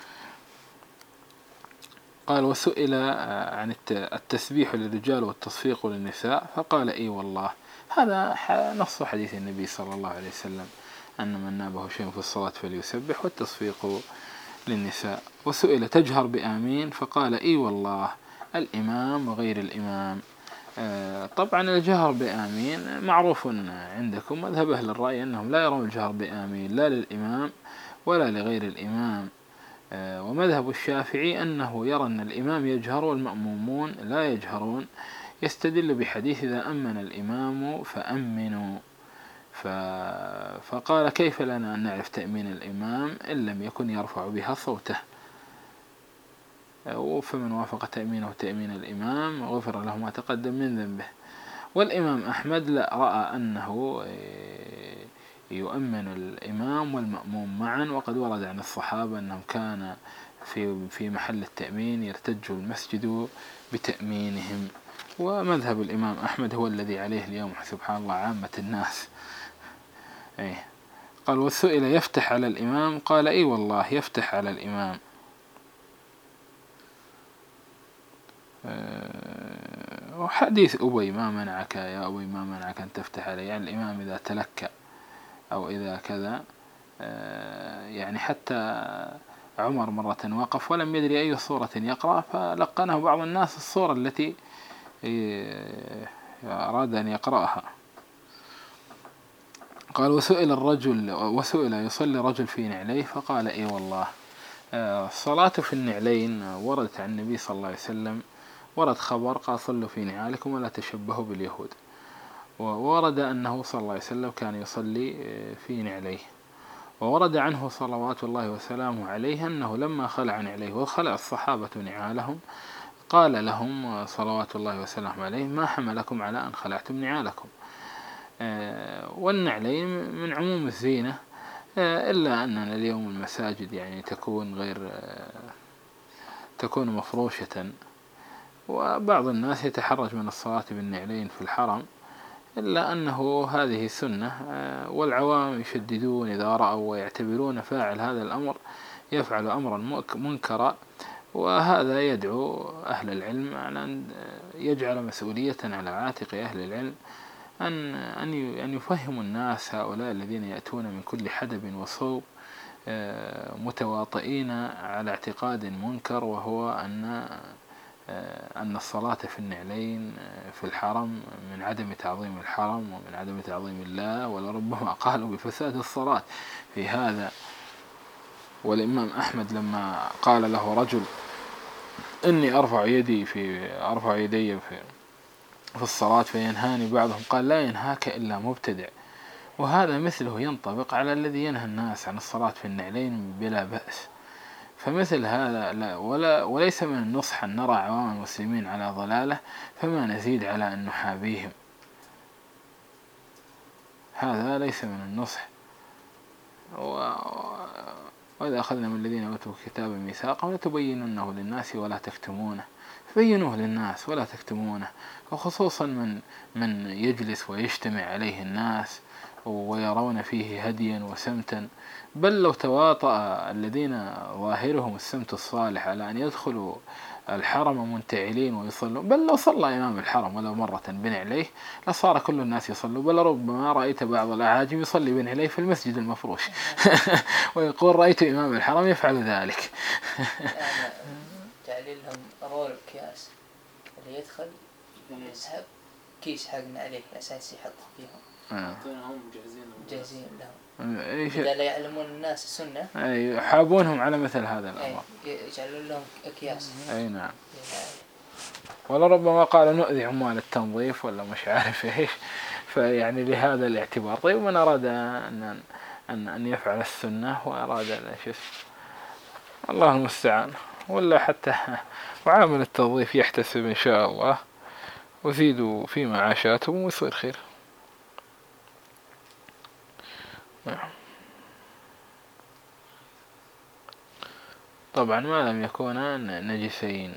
قال وسئل عن التسبيح للرجال والتصفيق للنساء فقال إي والله. هذا نص حديث النبي صلى الله عليه وسلم أن من نابه شيء في الصلاة فليسبح، والتصفيق للنساء. وسئل تجهر بآمين فقال إي والله الإمام وغير الإمام. طبعا الجهر بآمين معروف عندكم، مذهب أهل الرأي أنهم لا يرون الجهر بآمين لا للإمام ولا لغير الإمام. ومذهب الشافعي أنه يرى أن الإمام يجهر والمأمومون لا يجهرون، يستدل بحديث إذا أمن الإمام فأمنوا. فقال كيف لنا أن نعرف تأمين الإمام إن لم يكن يرفع بها صوته، فمن وافق تأمينه تأمين الإمام غفر له ما تقدم من ذنبه. والإمام أحمد لا رأى أنه يؤمن الإمام والمأموم معا، وقد ورد عن الصحابة أنهم كان في في محل التأمين يرتج المسجد بتأمينهم. ومذهب الإمام أحمد هو الذي عليه اليوم سبحان الله عامة الناس. أيه. قال والسئل يفتح على الإمام قال إي والله يفتح على الإمام. وحديث أبي ما منعك يا أبي ما منعك أن تفتح عليه، يعني الإمام إذا تلكأ أو إذا كذا. يعني حتى عمر مرة وقف ولم يدري أي صورة يقرأ فلقنه بعض الناس الصورة التي أراد أن يقرأها. قال وسئل الرجل وسئل يصلي رجل في نعليه فقال إي والله. الصلاة في النعلين وردت عن النبي صلى الله عليه وسلم، ورد خبر قال صلوا في نعالكم ولا تشبهوا باليهود. وورد أنه صلى الله عليه وسلم كان يصلي في نعليه. وورد عنه صلوات الله وسلامه عليه أنه لما خلع نعليه وخلع الصحابة نعالهم قال لهم صلوات الله وسلامه عليه ما حملكم على أن خلعتم نعالكم. والنعلين من عموم الزينة، إلا أننا اليوم المساجد يعني تكون غير تكون مفروشة، وبعض الناس يتحرج من الصلاة بالنعلين في الحرم، إلا أنه هذه سنة. والعوام يشددون إذا رأوا ويعتبرون فاعل هذا الأمر يفعل أمرا منكرا، وهذا يدعو أهل العلم على أن يجعل مسؤولية على عاتق أهل العلم أن أن يفهموا الناس هؤلاء الذين يأتون من كل حدب وصوب متواطئين على اعتقاد منكر، وهو أن أن الصلاة في النعلين في الحرم من عدم تعظيم الحرم ومن عدم تعظيم الله، ولربما قالوا بفساد الصلاة في هذا. والإمام أحمد لما قال له رجل إني أرفع يدي في أرفع يدي في في الصلاة فينهاني بعضهم، قال لا ينهاك إلا مبتدع. وهذا مثله ينطبق على الذي ينهى الناس عن الصلاة في النعلين بلا بأس. فمثل هذا لا ولا وليس من النصح أن نرى عوام المسلمين على ضلالة فما نزيد على أن نحابيهم، هذا ليس من النصح. وإذا أخذنا من الذين أوتوا الكتاب ميثاقا لتبيننه للناس ولا تكتمونه، فبينوه للناس ولا تكتمونه. وخصوصا من من يجلس ويجتمع عليه الناس ويرون فيه هديا وسمتا، بل لو تواطأ الذين ظاهرهم السمت الصالح على أن يدخلوا الحرم منتعلين ويصلوا، بل لو صلى إمام الحرم ولو مرة بنعليه لصار كل الناس يصلوا، بل ربما رأيت بعض الأعاجم يصلي بنعليه في المسجد المفروش ويقول رأيت إمام الحرم يفعل ذلك. تعليل لهم رول الكياس اللي يدخل يسحب كيس حقنا عليه أساس يحط فيهم، هم جاهزين جاهزين لهم إيش إذا لا يعلمون الناس السنة أي يحابونهم على مثل هذا الأمر، يجعلون لهم أكياس. أي نعم. ولربما قال نؤذي عمال التنظيف ولا مش عارف إيش، فيعني لهذا الاعتبار. طيب من أراد أن أن أن يفعل السنة وأراد أن شيء الله المستعان، ولا حتى وعامل التنظيف يحتسب إن شاء الله وزيدوا في معاشاتهم ويصير خير. نعم. طبعا ما لم يكونا نجسين،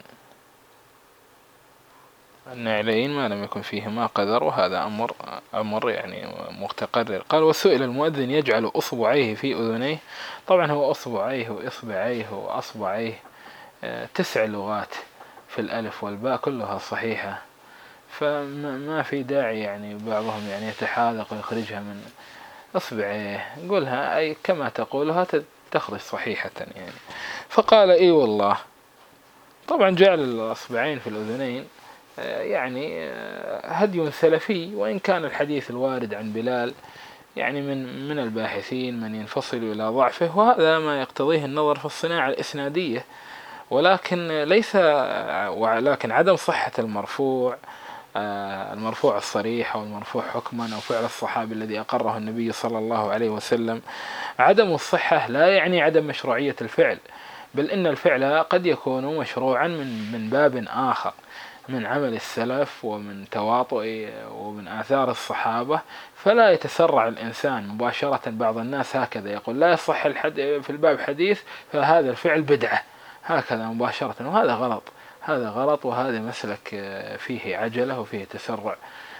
النعلين ما لم يكن فيهما قذر، وهذا أمر أمر يعني متقرر. قال وسئل المؤذن يجعل أصبعيه في أذنيه. طبعا هو أصبعيه وإصبعيه وأصبعيه تسع لغات في الألف والباء كلها صحيحة، فما في داعي يعني بعضهم يعني يتحاذق ويخرجها من إصبعيه، قولها أي كما تقولها تخرج صحيحة يعني. فقال إي والله. طبعا جعل الأصبعين في الأذنين يعني هدي سلفي، وإن كان الحديث الوارد عن بلال يعني من من الباحثين من ينفصل إلى ضعفه، وهذا ما يقتضيه النظر في الصناعة الإسنادية، ولكن ليس ولكن عدم صحة المرفوع المرفوع الصريح أو المرفوع حكما أو فعل الصحابي الذي أقره النبي صلى الله عليه وسلم، عدم الصحة لا يعني عدم مشروعية الفعل، بل إن الفعل قد يكون مشروعا من من باب آخر، من عمل السلف ومن تواطؤ ومن آثار الصحابة، فلا يتسرع الإنسان مباشرة. بعض الناس هكذا يقول لا يصح الحد في الباب حديث فهذا الفعل بدعة هكذا مباشرة، وهذا غلط، هذا غلط، وهذا مسلك فيه عجلة وفيه تسرع،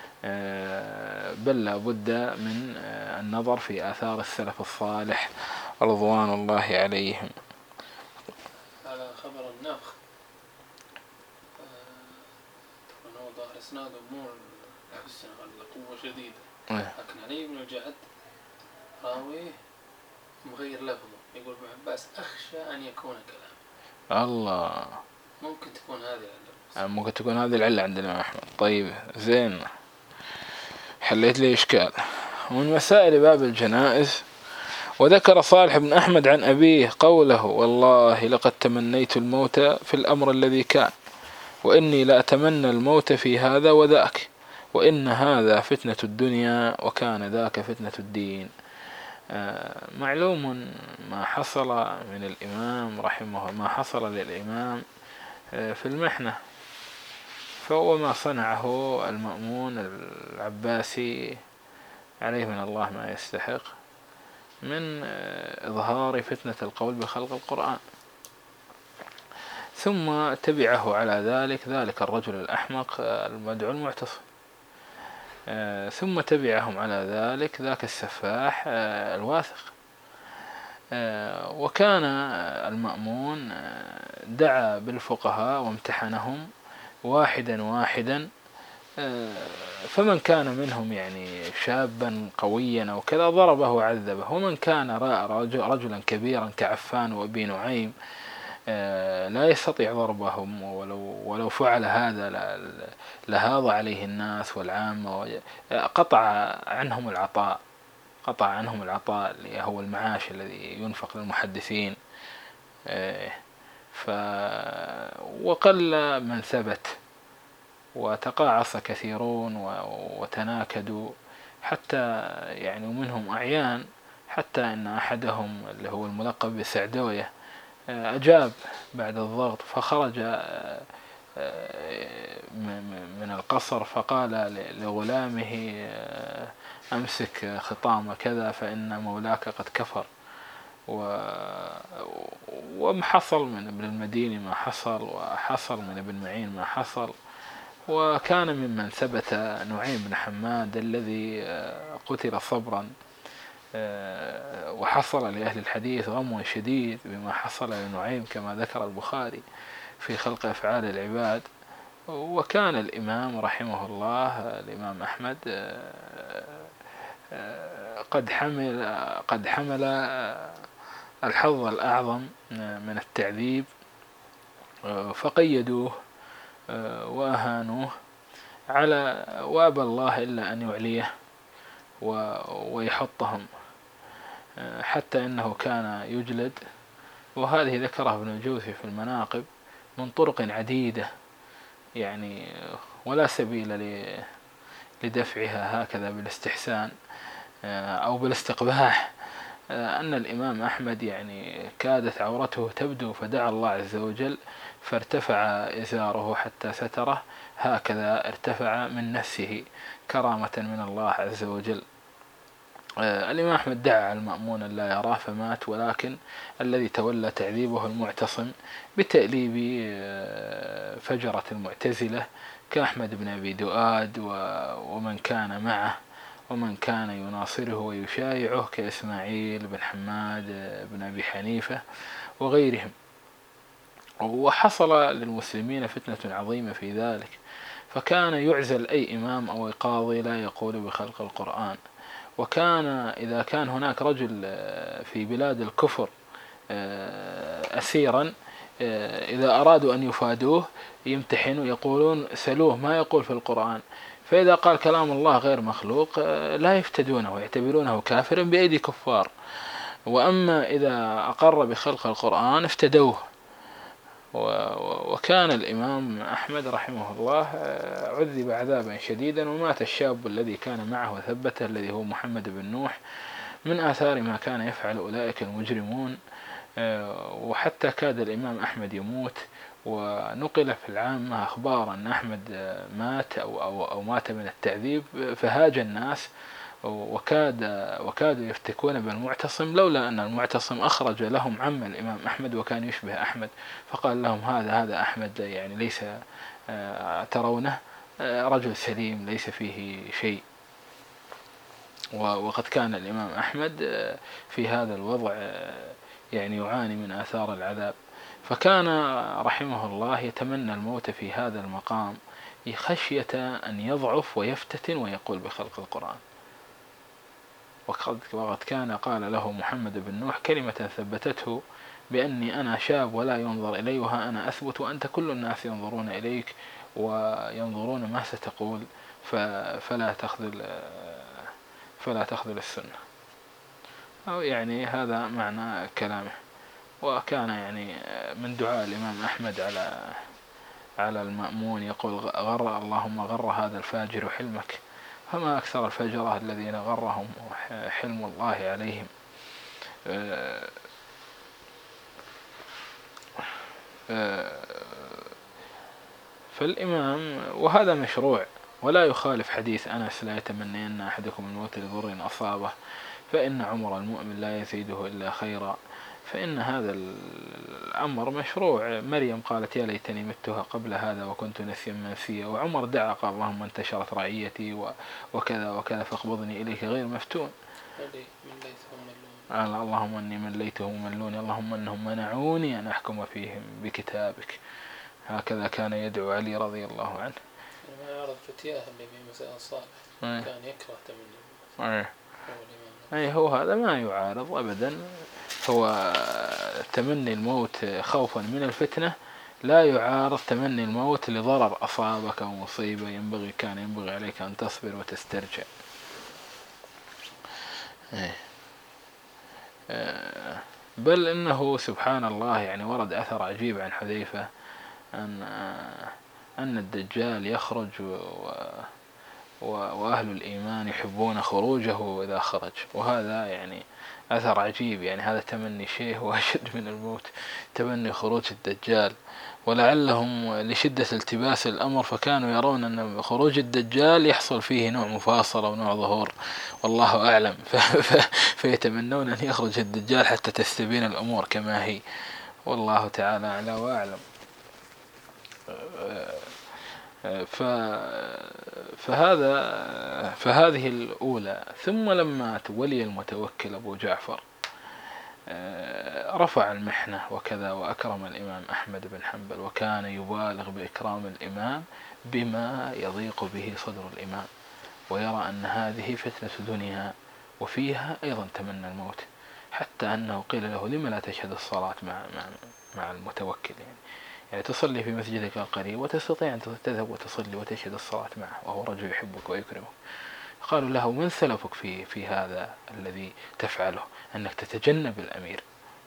بل لا بد من النظر في آثار السلف الصالح رضوان الله عليهم. على خبر النفخ طبعا هو ظاهر إسناده مو الحسن القوة شديدة، لكن علي بن الجعد راويه مغير لفظه، يقول ابن عباس أخشى أن يكون كلام. الله، ممكن تكون هذه العلة، ممكن تكون هذه العلة عند الإمام أحمد. طيب زين، حليت لي إشكال. ومن مسائل باب الجنائز وذكر صالح بن أحمد عن أبيه قوله والله لقد تمنيت الموت في الأمر الذي كان، وإني لأتمنى الموت في هذا وذاك، وإن هذا فتنة الدنيا وكان ذاك فتنة الدين. معلوم ما حصل من الإمام رحمه ما حصل للإمام في المحنة، فهو ما صنعه المأمون العباسي عليه من الله ما يستحق من إظهار فتنة القول بخلق القرآن، ثم تبعه على ذلك ذلك الرجل الأحمق المدعو المعتصم، ثم تبعهم على ذلك ذاك السفاح الواثق. وكان المأمون دعا بالفقهاء وامتحنهم واحدا واحدا، فمن كان منهم يعني شابا قويا أو كذا ضربه وعذبه، ومن كان رجلا كبيرا كعفان وأبي نعيم لا يستطيع ضربهم، ولو ولو فعل هذا لهاض عليه الناس والعامة، قطع عنهم العطاء قطع عنهم العطاء اللي هو المعاش الذي ينفق للمحدثين. ف وقل من ثبت، وتقاعس كثيرون وتناكدوا حتى يعني ومنهم أعيان، حتى إن أحدهم اللي هو الملقب بسعدوية أجاب بعد الضغط، فخرج من القصر فقال لغلامه أمسك خطام كذا فإن مولاك قد كفر. وحصل من ابن المديني ما حصل، وحصل من ابن معين ما حصل. وكان ممن ثبت نعيم بن حماد الذي قتل صبرا، وحصل لأهل الحديث غم شديد بما حصل لنعيم كما ذكر البخاري في خلق أفعال العباد. وكان الإمام رحمه الله الإمام أحمد قد حمل قد حمل الحظ الأعظم من التعذيب، فقيدوه وأهانوه على وأبى الله إلا أن يعليه ويحطهم، حتى إنه كان يجلد. وهذه ذكرها ابن الجوزي في المناقب من طرق عديدة يعني، ولا سبيل لدفعها هكذا بالاستحسان أو بالاستقباح. أن الإمام أحمد يعني كادت عورته تبدو، فدعا الله عز وجل فارتفع إزاره حتى ستره، هكذا ارتفع من نفسه كرامة من الله عز وجل. الإمام أحمد دعا المأمون لا يراه فمات، ولكن الذي تولى تعذيبه المعتصم بتأليب فجرة المعتزلة كأحمد بن أبي دؤاد ومن كان معه ومن كان يناصره ويشايعه كإسماعيل بن حماد بن أبي حنيفة وغيرهم. وحصل للمسلمين فتنة عظيمة في ذلك، فكان يعزل أي إمام أو قاضي لا يقول بخلق القرآن. وكان إذا كان هناك رجل في بلاد الكفر أسيرا، إذا أرادوا أن يفادوه يمتحنوا يقولون سلوه ما يقول في القرآن، فإذا قال كلام الله غير مخلوق لا يفتدونه ويعتبرونه كافرا بأيدي كفار. وأما إذا أقر بخلق القرآن افتدوه. وكان الإمام أحمد رحمه الله عذب عذابا شديدا، ومات الشاب الذي كان معه وثبته الذي هو محمد بن نوح، من آثار ما كان يفعل أولئك المجرمون. وحتى كاد الإمام أحمد يموت، ونقل في العامة أخبار أن أحمد مات أو, أو, أو مات من التعذيب، فهاج الناس وكاد وكادوا يفتكون بالمعتصم، لولا أن المعتصم أخرج لهم عم الإمام أحمد وكان يشبه أحمد، فقال لهم هذا هذا أحمد يعني ليس ترونه رجل سليم ليس فيه شيء. وقد كان الإمام أحمد في هذا الوضع يعني يعاني من آثار العذاب، فكان رحمه الله يتمنى الموت في هذا المقام خشية أن يضعف ويفتتن ويقول بخلق القرآن. وقد كان قال له محمد بن نوح كلمة ثبتته بأني أنا شاب ولا ينظر إلي، وها أنا أثبت وأنت كل الناس ينظرون إليك وينظرون ما ستقول، فلا تخذل فلا تخذل السنة. أو يعني هذا معنى كلامه. وكان يعني من دعاء الإمام أحمد على على المأمون يقول غر اللهم غر هذا الفاجر حلمك، فما أكثر الفجرة الذين غرهم حلم الله عليهم. فالإمام وهذا مشروع ولا يخالف حديث أنس لا يتمنين أحدكم الموت لضر أصابه فإن عمر المؤمن لا يزيده إلا خيرا، فإن هذا الأمر مشروع. مريم قالت يا ليتني متها قبل هذا وكنت نسيا منسيا، وعمر دعا قال اللهم انتشرت رعيتي وكذا وكذا فاقبضني إليك غير مفتون. قال اللهم أني من ليتهم ملوني، اللهم أنهم منعوني أن أحكم فيهم بكتابك. هكذا كان يدعو علي رضي الله عنه. ما يعرض فتياه اللي في مساء الصالح كان يكره تمني. أي هو هذا ما يعارض أبدا، هو تمني الموت خوفا من الفتنة لا يعارض تمني الموت لضرر أصابك أو مصيبة ينبغي كان ينبغي عليك أن تصبر وتسترجع. بل إنه سبحان الله يعني ورد أثر عجيب عن حذيفة أن أن الدجال يخرج وأهل الإيمان يحبون خروجه إذا خرج، وهذا يعني أثر عجيب. يعني هذا تمني شيء وأشد من الموت، تمني خروج الدجال. ولعلهم لشدة التباس الأمر فكانوا يرون أن خروج الدجال يحصل فيه نوع مفاصلة ونوع ظهور، والله أعلم، فيتمنون أن يخرج الدجال حتى تستبين الأمور كما هي، والله تعالى أعلى وأعلم. فهذا فهذه الأولى. ثم لما تولي المتوكل أبو جعفر رفع المحنة وكذا وأكرم الإمام أحمد بن حنبل، وكان يبالغ بإكرام الإمام بما يضيق به صدر الإمام، ويرى أن هذه فتنة دنيا وفيها أيضا تمنى الموت، حتى أنه قيل له لما لا تشهد الصلاة مع, مع, مع المتوكل، يعني يعني تصلي في مسجدك القريب وتستطيع أن تذهب وتصلي وتشهد الصلاة معه وهو رجل يحبك ويكرمك. قالوا له من سلفك في في هذا الذي تفعله، أنك تتجنب الأمير،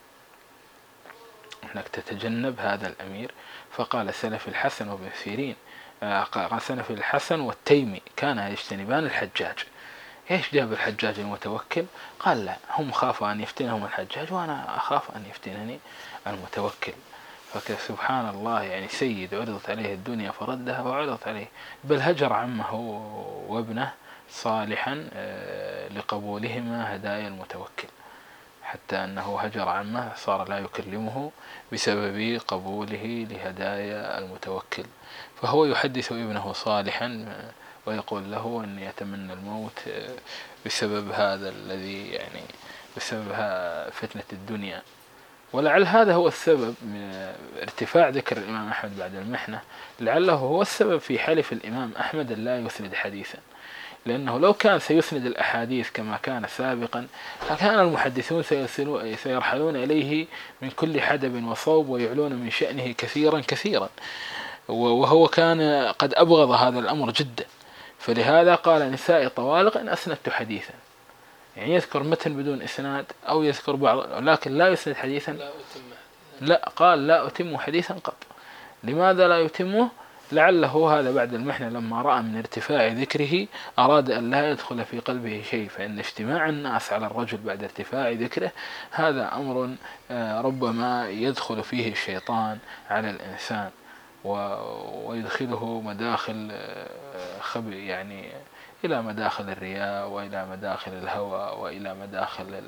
أنك تتجنب هذا الأمير. فقال سلف الحسن وابن سيرين، قال سلف الحسن والتيمي كان يجتنبان الحجاج. إيش جاب الحجاج المتوكل؟ قال لا، هم خافوا أن يفتنهم الحجاج وأنا أخاف أن يفتنني المتوكل. فسبحان الله يعني سيد عرضت عليه الدنيا فردها وعرضت عليه، بل هجر عمه وابنه صالحا لقبولهما هدايا المتوكل، حتى أنه هجر عمه صار لا يكلمه بسبب قبوله لهدايا المتوكل. فهو يحدث ابنه صالحا ويقول له أني أتمنى الموت بسبب هذا الذي يعني بسبب فتنة الدنيا. ولعل هذا هو السبب من ارتفاع ذكر الإمام أحمد بعد المحنة، لعله هو السبب في حلف الإمام أحمد لا يسند حديثا، لأنه لو كان سيسند الأحاديث كما كان سابقا فكان المحدثون سيرحلون إليه من كل حدب وصوب ويعلون من شأنه كثيرا كثيرا، وهو كان قد أبغض هذا الأمر جدا. فلهذا قال نسائي طوالق إن أسندت حديثا، يعني يذكر متن بدون إسناد أو يذكر بعض لكن لا يسند حديثا. لا أتم لا قال لا أتم حديثا قط. لماذا لا يتمه؟ لعله هذا بعد المحنة لما رأى من ارتفاع ذكره أراد أن لا يدخل في قلبه شيء، فإن اجتماع الناس على الرجل بعد ارتفاع ذكره هذا أمر ربما يدخل فيه الشيطان على الإنسان ويدخله مداخل خبي يعني إلى مداخل الرياء وإلى مداخل الهوى وإلى مداخل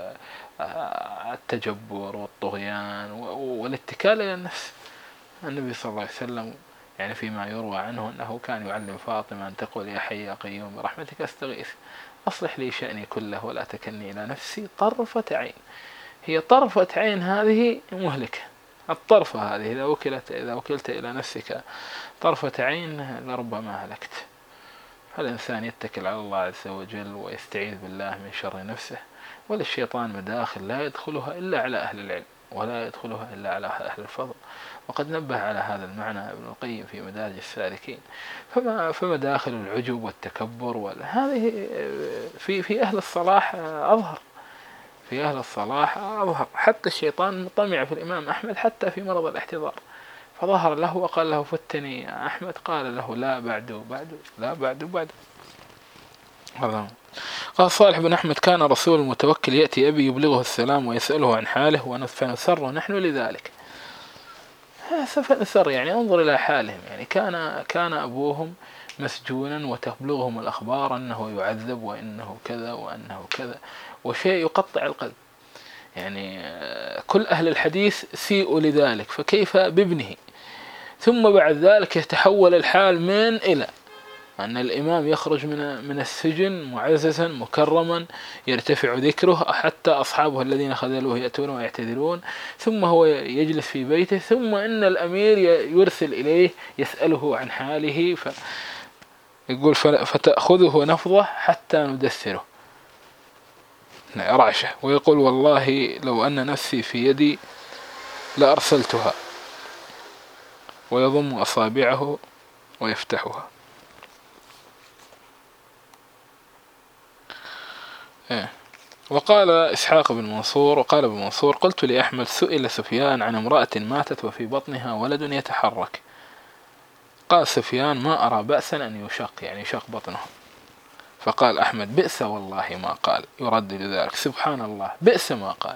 التجبر والطغيان والاتكال إلى النفس. النبي صلى الله عليه وسلم يعني فيما يروى عنه أنه كان يعلم فاطمة أن تقول يا حي يا قيوم برحمتك أستغيث أصلح لي شأني كله ولا تكلني إلى نفسي طرفة عين. هي طرفة عين هذه مهلكة، الطرفة هذه إذا وكلت إذا وكلت إلى نفسك طرفة عين لربما هلكت. فالإنسان يتكل على الله عز وجل ويستعيذ بالله من شر نفسه، وللشيطان مداخل لا يدخلها إلا على أهل العلم ولا يدخلها إلا على أهل الفضل، وقد نبه على هذا المعنى ابن القيم في مدارج السالكين. فما فمداخل العجب والتكبر وهذه في في أهل الصلاح أظهر في أهل الصلاح أظهر حتى الشيطان طمع في الإمام أحمد حتى في مرض الاحتضار، فظهر له وقال له فتني يا أحمد، قال له لا بعد بعد لا بعد بعد. قال صالح بن أحمد كان رسول المتوكل يأتي أبي يبلغه السلام ويسأله عن حاله فنسر نحن لذلك. فنسر يعني انظر إلى حالهم، يعني كان كان أبوهم مسجونا وتبلغهم الأخبار أنه يعذب وأنه كذا وأنه كذا، وشيء يقطع القلب. يعني كل أهل الحديث سيئوا لذلك، فكيف بابنه؟ ثم بعد ذلك يتحول الحال من إلى أن الإمام يخرج من من السجن معززا مكرما يرتفع ذكره حتى أصحابه الذين خذلوه يأتون ويعتذرون، ثم هو يجلس في بيته، ثم إن الأمير يرسل إليه يسأله عن حاله فيقول فتأخذه نفضه حتى ندثره رعشة، ويقول والله لو أن نفسي في يدي لأرسلتها، ويضم أصابعه ويفتحها. إيه. وقال إسحاق بن منصور وقال ابن منصور قلت لأحمد سئل سفيان عن امرأة ماتت وفي بطنها ولد يتحرك، قال سفيان ما أرى بأسا أن يشق يعني يشق بطنه، فقال أحمد بئس والله ما قال، يردد ذلك سبحان الله بئس ما قال.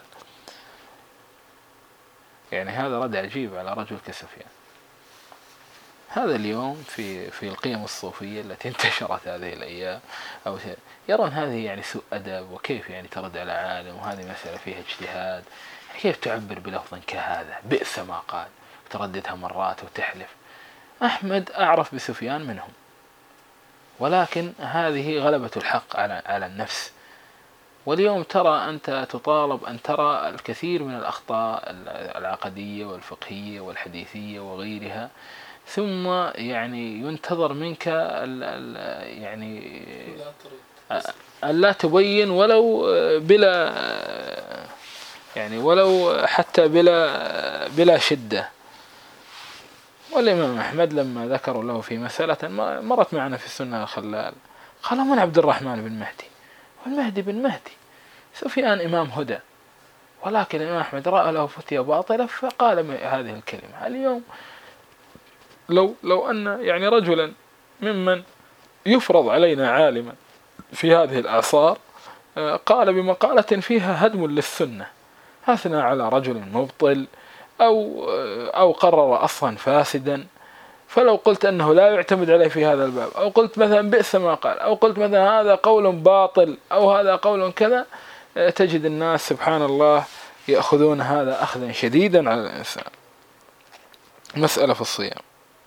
يعني هذا رد عجيب على رجل كسفيان. هذا اليوم في في القيم الصوفية التي انتشرت هذه الأيام أو يرون هذه يعني سوء أدب، وكيف يعني ترد على عالم وهذه مسألة فيها اجتهاد، كيف تعبر بلفظ كهذا بئس ما قال ترددها مرات وتحلف. أحمد أعرف بسفيان منهم، ولكن هذه غلبة الحق على على النفس. واليوم ترى أنت تطالب أن ترى الكثير من الأخطاء العقدية والفقهية والحديثية وغيرها، ثم يعني ينتظر منك ال ال يعني ألا تبين ولو بلا يعني ولو حتى بلا بلا شدة. والإمام أحمد لما ذكروا له في مسألة مرت معنا في السنة الخلال قال من عبد الرحمن بن مهدي، والمهدي بن مهدي سفيان إمام هدى، ولكن الإمام أحمد رأى له فتية باطلة فقال هذه الكلمة. اليوم لو لو أن يعني رجلا ممن يفرض علينا عالما في هذه الأعصار قال بمقالة فيها هدم للسنة، أثنى على رجل مبطل أو أو قرر أصلا فاسدا، فلو قلت أنه لا يعتمد عليه في هذا الباب، أو قلت مثلا بئس ما قال، أو قلت مثلا هذا قول باطل، أو هذا قول كذا، تجد الناس سبحان الله يأخذون هذا أخذا شديدا على الإنسان. مسألة في الصيام.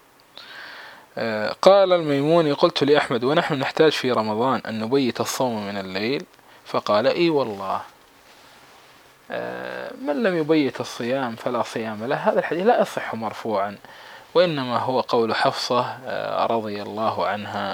قال الميموني: قلت لأحمد: ونحن نحتاج في رمضان أن نبيت الصوم من الليل؟ فقال: إي والله، من لم يبيت الصيام فلا صيام له. هذا الحديث لا يصح مرفوعا، وإنما هو قول حفصة رضي الله عنها.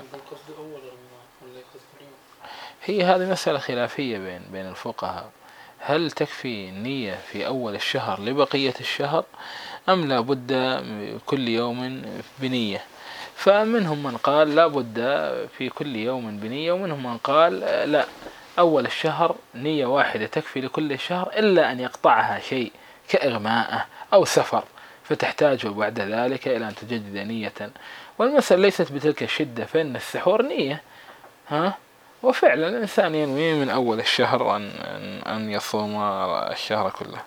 هي هذه مسألة خلافية بين بين الفقهاء، هل تكفي النية في أول الشهر لبقية الشهر، أم لا بد كل يوم بنية؟ فمنهم من قال لا بد في كل يوم بنية، ومنهم من قال لا، أول الشهر نية واحدة تكفي لكل الشهر، إلا أن يقطعها شيء كإغماء أو سفر فتحتاج بعد ذلك إلى أن تجدد نية. والمسألة ليست بتلك الشدة، فإن السحور نية، ها، وفعلا الإنسان ينوي من أول الشهر أن أن يصوم الشهر كله.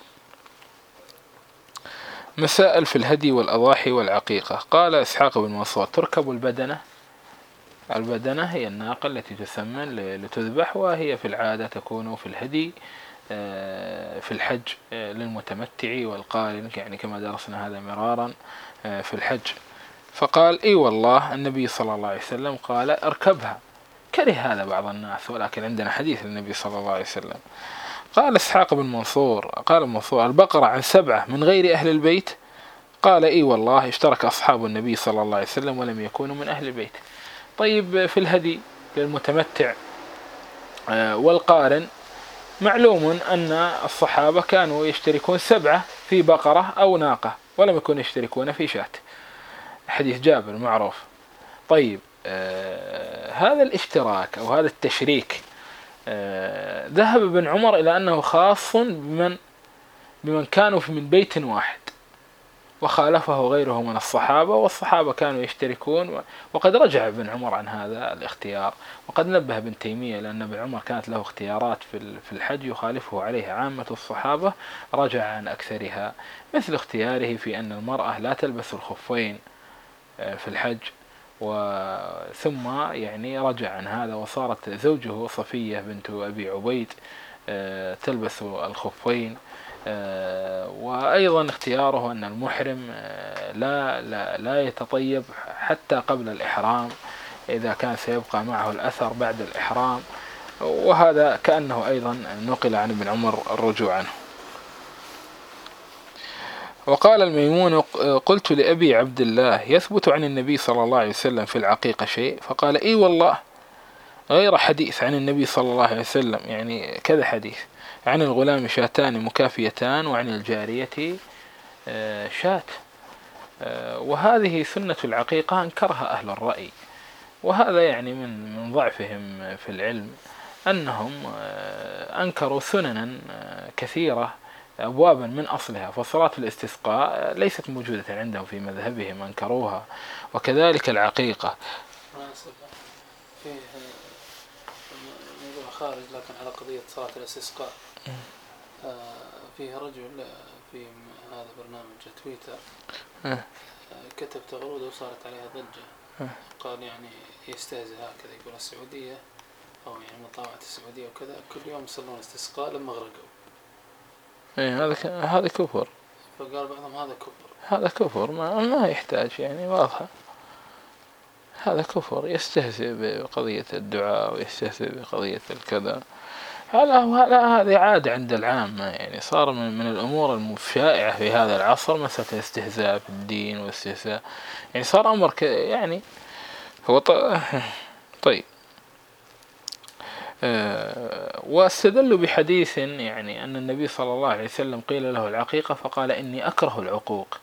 مسائل في الهدي والأضاحي والعقيقة. قال إسحاق بن منصور: تركب البدنة. البدنة هي الناقة التي تثمن لتذبح، وهي في العادة تكون في الهدي في الحج للمتمتع والقارن، يعني كما درسنا هذا مرارا في الحج. فقال: إي والله، النبي صلى الله عليه وسلم قال: اركبها. كره هذا بعض الناس، ولكن عندنا حديث النبي صلى الله عليه وسلم. قال إسحاق بن منصور: قال منصور: البقرة عن سبعة من غير أهل البيت؟ قال: إي والله، اشترك أصحاب النبي صلى الله عليه وسلم ولم يكونوا من أهل البيت. طيب، في الهدي للمتمتع والقارن معلوم أن الصحابة كانوا يشتركون سبعة في بقرة أو ناقة، ولم يكونوا يشتركون في شاة، حديث جابر معروف. طيب، آه هذا الاشتراك أو هذا التشريك آه ذهب ابن عمر إلى أنه خاص بمن بمن كانوا من بيت واحد، وخالفه غيره من الصحابة، والصحابة كانوا يشتركون. وقد رجع ابن عمر عن هذا الاختيار، وقد نبه ابن تيمية لأن ابن عمر كانت له اختيارات في الحج يخالفه عليها عامة الصحابة، رجع عن أكثرها، مثل اختياره في أن المرأة لا تلبس الخفين في الحج، وثم يعني رجع عن هذا، وصارت زوجه صفية بنت أبي عبيد تلبس الخفين. وأيضا اختياره أن المحرم لا, لا, لا يتطيب حتى قبل الإحرام إذا كان سيبقى معه الأثر بعد الإحرام، وهذا كأنه أيضا نقل عن ابن عمر الرجوع عنه. وقال الميمون: قلت لأبي عبد الله: يثبت عن النبي صلى الله عليه وسلم في العقيقة شيء؟ فقال: إي والله، غير حديث عن النبي صلى الله عليه وسلم، يعني كذا حديث: عن الغلام شاتان مكافيتان، وعن الجارية شات. وهذه سنة العقيقة أنكرها أهل الرأي، وهذا يعني من من ضعفهم في العلم، أنهم أنكروا سننا كثيرة أبوابا من أصلها، فصلاة الاستسقاء ليست موجودة عندهم في مذهبهم، أنكروها، وكذلك العقيقة. فيه موضوع خارج، لكن على قضية صلاة الاستسقاء فيه رجل في هذا برنامج تويتر كتب تغريدة وصارت عليها ضجة، قال يعني يستهزئ هكذا، يقول السعودية أو يعني مطاوعة السعودية وكذا كل يوم يصلون استسقاء لما غرقوا. إيه، هذا هذا كفر. فقال بعضهم هذا كفر. هذا كفر، ما ما يحتاج، يعني واضحة، هذا كفر، يستهزئ بقضية الدعاء ويستهزئ بقضية الكذا. هذا هذا عادة عند العامة، يعني صار من, من الأمور الشائعة في هذا العصر مسألة الاستهزاء في الدين والاستهزاء، يعني صار أمر ك يعني هو طيب. أه واستدلوا بحديث يعني أن النبي صلى الله عليه وسلم قيل له العقيقة فقال: إني أكره العقوق.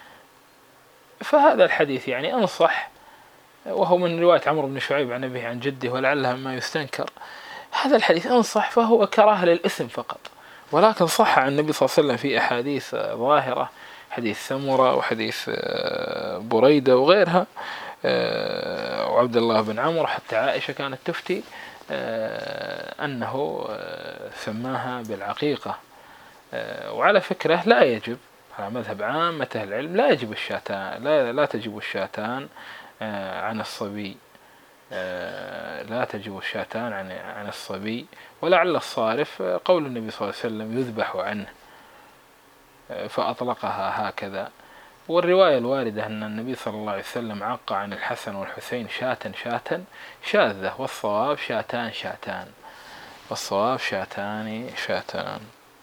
فهذا الحديث يعني أنصح، وهو من رواية عمرو بن شعيب عن أبيه عن جده، ولعلها ما يستنكر. هذا الحديث أنصح، فهو كراهة للإثم فقط، ولكن صح عن النبي صلى الله عليه وسلم في أحاديث ظاهرة، حديث ثمرة وحديث بريدة وغيرها، وعبد الله بن عمرو، حتى عائشة كانت تفتي أنه سماها بالعقيقة. وعلى فكرة لا يجب على مذهب عامة أهل العلم لا يجب الشاتان، لا, لا تجب الشاتان عن الصبي، لا تجب الشاتان عن عن الصبي. ولعل الصارف قول النبي صلى الله عليه وسلم يذبح عنه فأطلقها هكذا. والرواية الواردة أن النبي صلى الله عليه وسلم عق عن الحسن والحسين شاتا شاتا شاذة، والصواب شاتان شاتان، والصواب شاتان شاتان.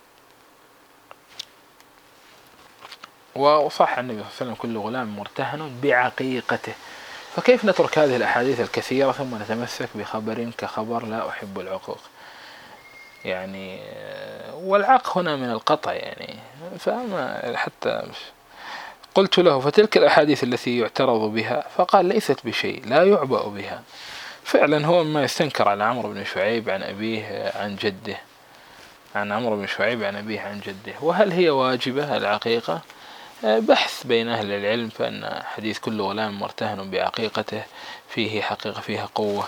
وصح النبي صلى الله عليه وسلم كل غلام مرتهن بعقيقته. فكيف نترك هذه الأحاديث الكثيرة ثم نتمسك بخبر كخبر لا أحب العقوق؟ يعني والعق هنا من القطع يعني، فما حتى قلت له فتلك الأحاديث التي يعترض بها، فقال ليست بشيء لا يعبأ بها. فعلا هو ما يستنكر عن عمرو بن شعيب عن أبيه عن جده، عن عمرو بن شعيب عن أبيه عن جده. وهل هي واجبة العقيقة؟ بحث بين أهل العلم، فإن حديث كل غلام مرتهن بعقيقته فيه حقيقة، فيها قوة.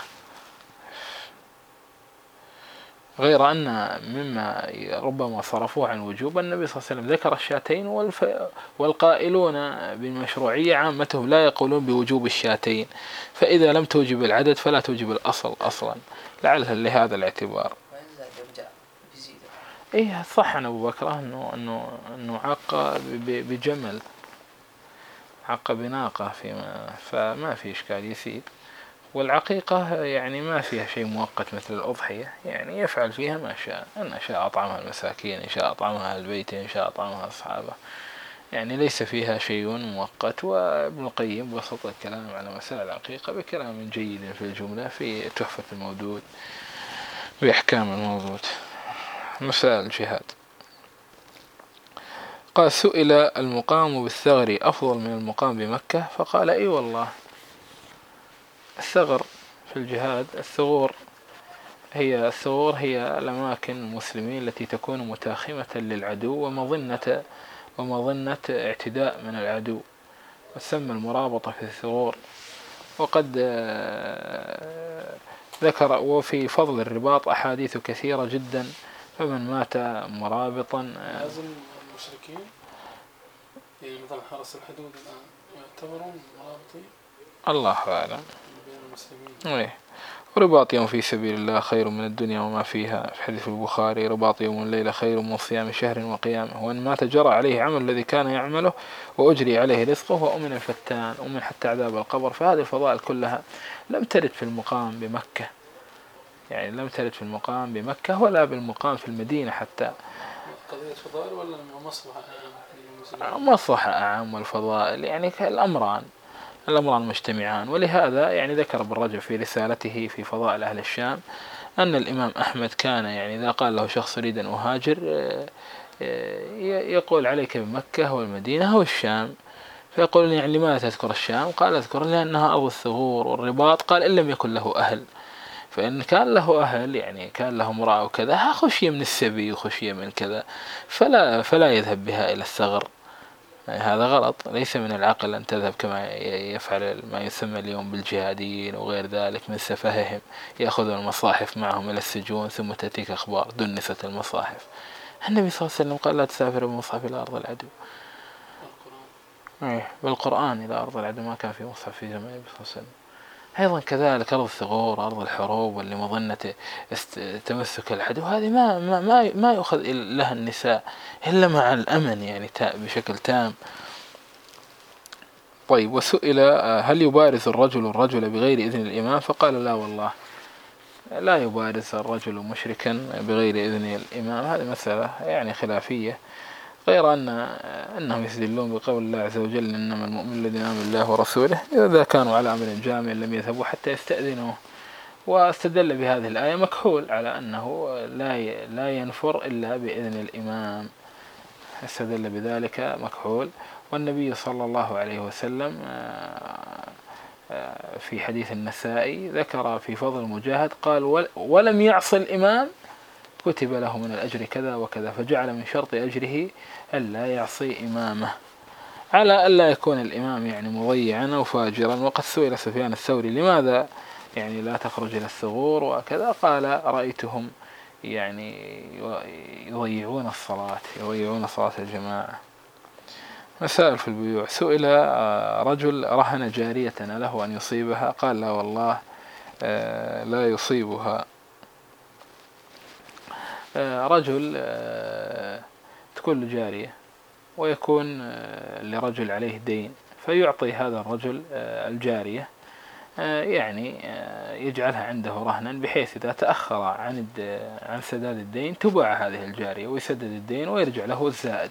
غير أن مما ربما صرفوه عن وجوب النبي صلى الله عليه وسلم ذكر الشاتين، والف... والقائلون بالمشروعية عامتهم لا يقولون بوجوب الشاتين، فإذا لم توجب العدد فلا توجب الأصل أصلا، لعلها لهذا الاعتبار. إيه صح عن أبو بكر أنه أنه أنه عق بجمل، عق بناقة فيما، فما في إشكال يسير. والعقيقة يعني ما فيها شيء مؤقت مثل الأضحية، يعني يفعل فيها ما شاء، إن شاء أطعمها المساكين، إن شاء أطعمها البيت، إن شاء أطعمها أصحابه، يعني ليس فيها شيء مؤقت. وابن القيم بسط الكلام على مسألة العقيقة بكلام جيد في الجملة في تحفة المودود بأحكام الموضوع. مسائل الجهاد. قال سئل المقام بالثغر أفضل من المقام بمكة؟ فقال أي والله. الثغر في الجهاد، الثغور هي الثغور هي الأماكن المسلمين التي تكون متاخمة للعدو ومظنة ومظنة اعتداء من العدو، وتسمى المرابطة في الثغور. وقد ذكر وفي فضل الرباط أحاديث كثيرة جدا، فمن مات مرابطا. لازم المشركين يعني مثلا حرس الحدود الآن يعتبرون مرابطين؟ الله أعلم. بين المسلمين. رباط يوم في سبيل الله خير من الدنيا وما فيها، في حديث البخاري رباط يوم الليلة خير من صيام شهر وقيامه، وإن مات جرى عليه عمل الذي كان يعمله وأجري عليه رزقه وأمن الفتان ومن حتى عذاب القبر. فهذه الفضائل كلها لم ترد في المقام بمكة، يعني لم ترد في المقام بمكة ولا بالمقام في المدينة حتى. قضية فضائل ولا مصلحة أعم؟ مصلحة أعم والفضائل يعني الأمران الأمران مجتمعان. ولهذا يعني ذكر ابن رجب في رسالته في فضائل أهل الشام أن الإمام أحمد كان يعني إذا قال له شخص يريد أن أهاجر يقول عليك بمكة والمدينة والشام، فيقول يعني لماذا تذكر الشام؟ قال أذكر لأنها أرض الثغور والرباط. قال إن لم يكن له أهل، فإن كان له أهل يعني كان له امرأة وكذا خشية من السبي وخشية من كذا فلا فلا يذهب بها إلى الثغر. يعني هذا غلط، ليس من العقل أن تذهب كما يفعل ما يسمى اليوم بالجهاديين وغير ذلك من سفههم، يأخذون المصاحف معهم إلى السجون ثم تأتيك أخبار دنست المصاحف. النبي صلى الله عليه وسلم قال لا تسافر بالمصحف إلى أرض العدو. إيه بالقرآن إلى أرض العدو، ما كان في مصحف في زمان النبي صلى الله عليه وسلم. أيضا كذلك أرض الثغور أرض الحروب واللي مظنة تمسك العدو، هذه ما ما ما ما يأخذ لها النساء إلا مع الأمن يعني بشكل تام. طيب وسئل هل يبارز الرجل الرجل بغير إذن الإمام؟ فقال لا والله لا يبارز الرجل مشركا بغير إذن الإمام. هذه مسألة يعني خلافية، غير أن أنهم يستدلون بقول الله عز وجل إنما المؤمن الذين آمنوا بالله ورسوله إذا كانوا على أمر جامع لم يذهبوا حتى يستأذنوه. واستدل بهذه الآية مكحول على أنه لا لا ينفر إلا بإذن الإمام، استدل بذلك مكحول. والنبي صلى الله عليه وسلم في حديث النسائي ذكر في فضل المجاهد قال ولم يعص الإمام كتب له من الأجر كذا وكذا، فجعل من شرط أجره ألا يعصي إمامه على ألا يكون الإمام يعني مضيعا أو فاجرا. وقد سئل سفيان الثوري لماذا يعني لا تخرج إلى الثغور وكذا، قال رأيتهم يعني يضيعون الصلاة يضيعون صلاة الجماعة. مسائل في البيوع. سئل رجل رهن جارية له أن يصيبها، قال لا والله لا يصيبها. رجل تكون له جارية ويكون لرجل عليه دين، فيعطي هذا الرجل الجارية يعني يجعلها عنده رهنا، بحيث إذا تأخر عن عن سداد الدين تباع هذه الجارية ويسدد الدين ويرجع له الزائد.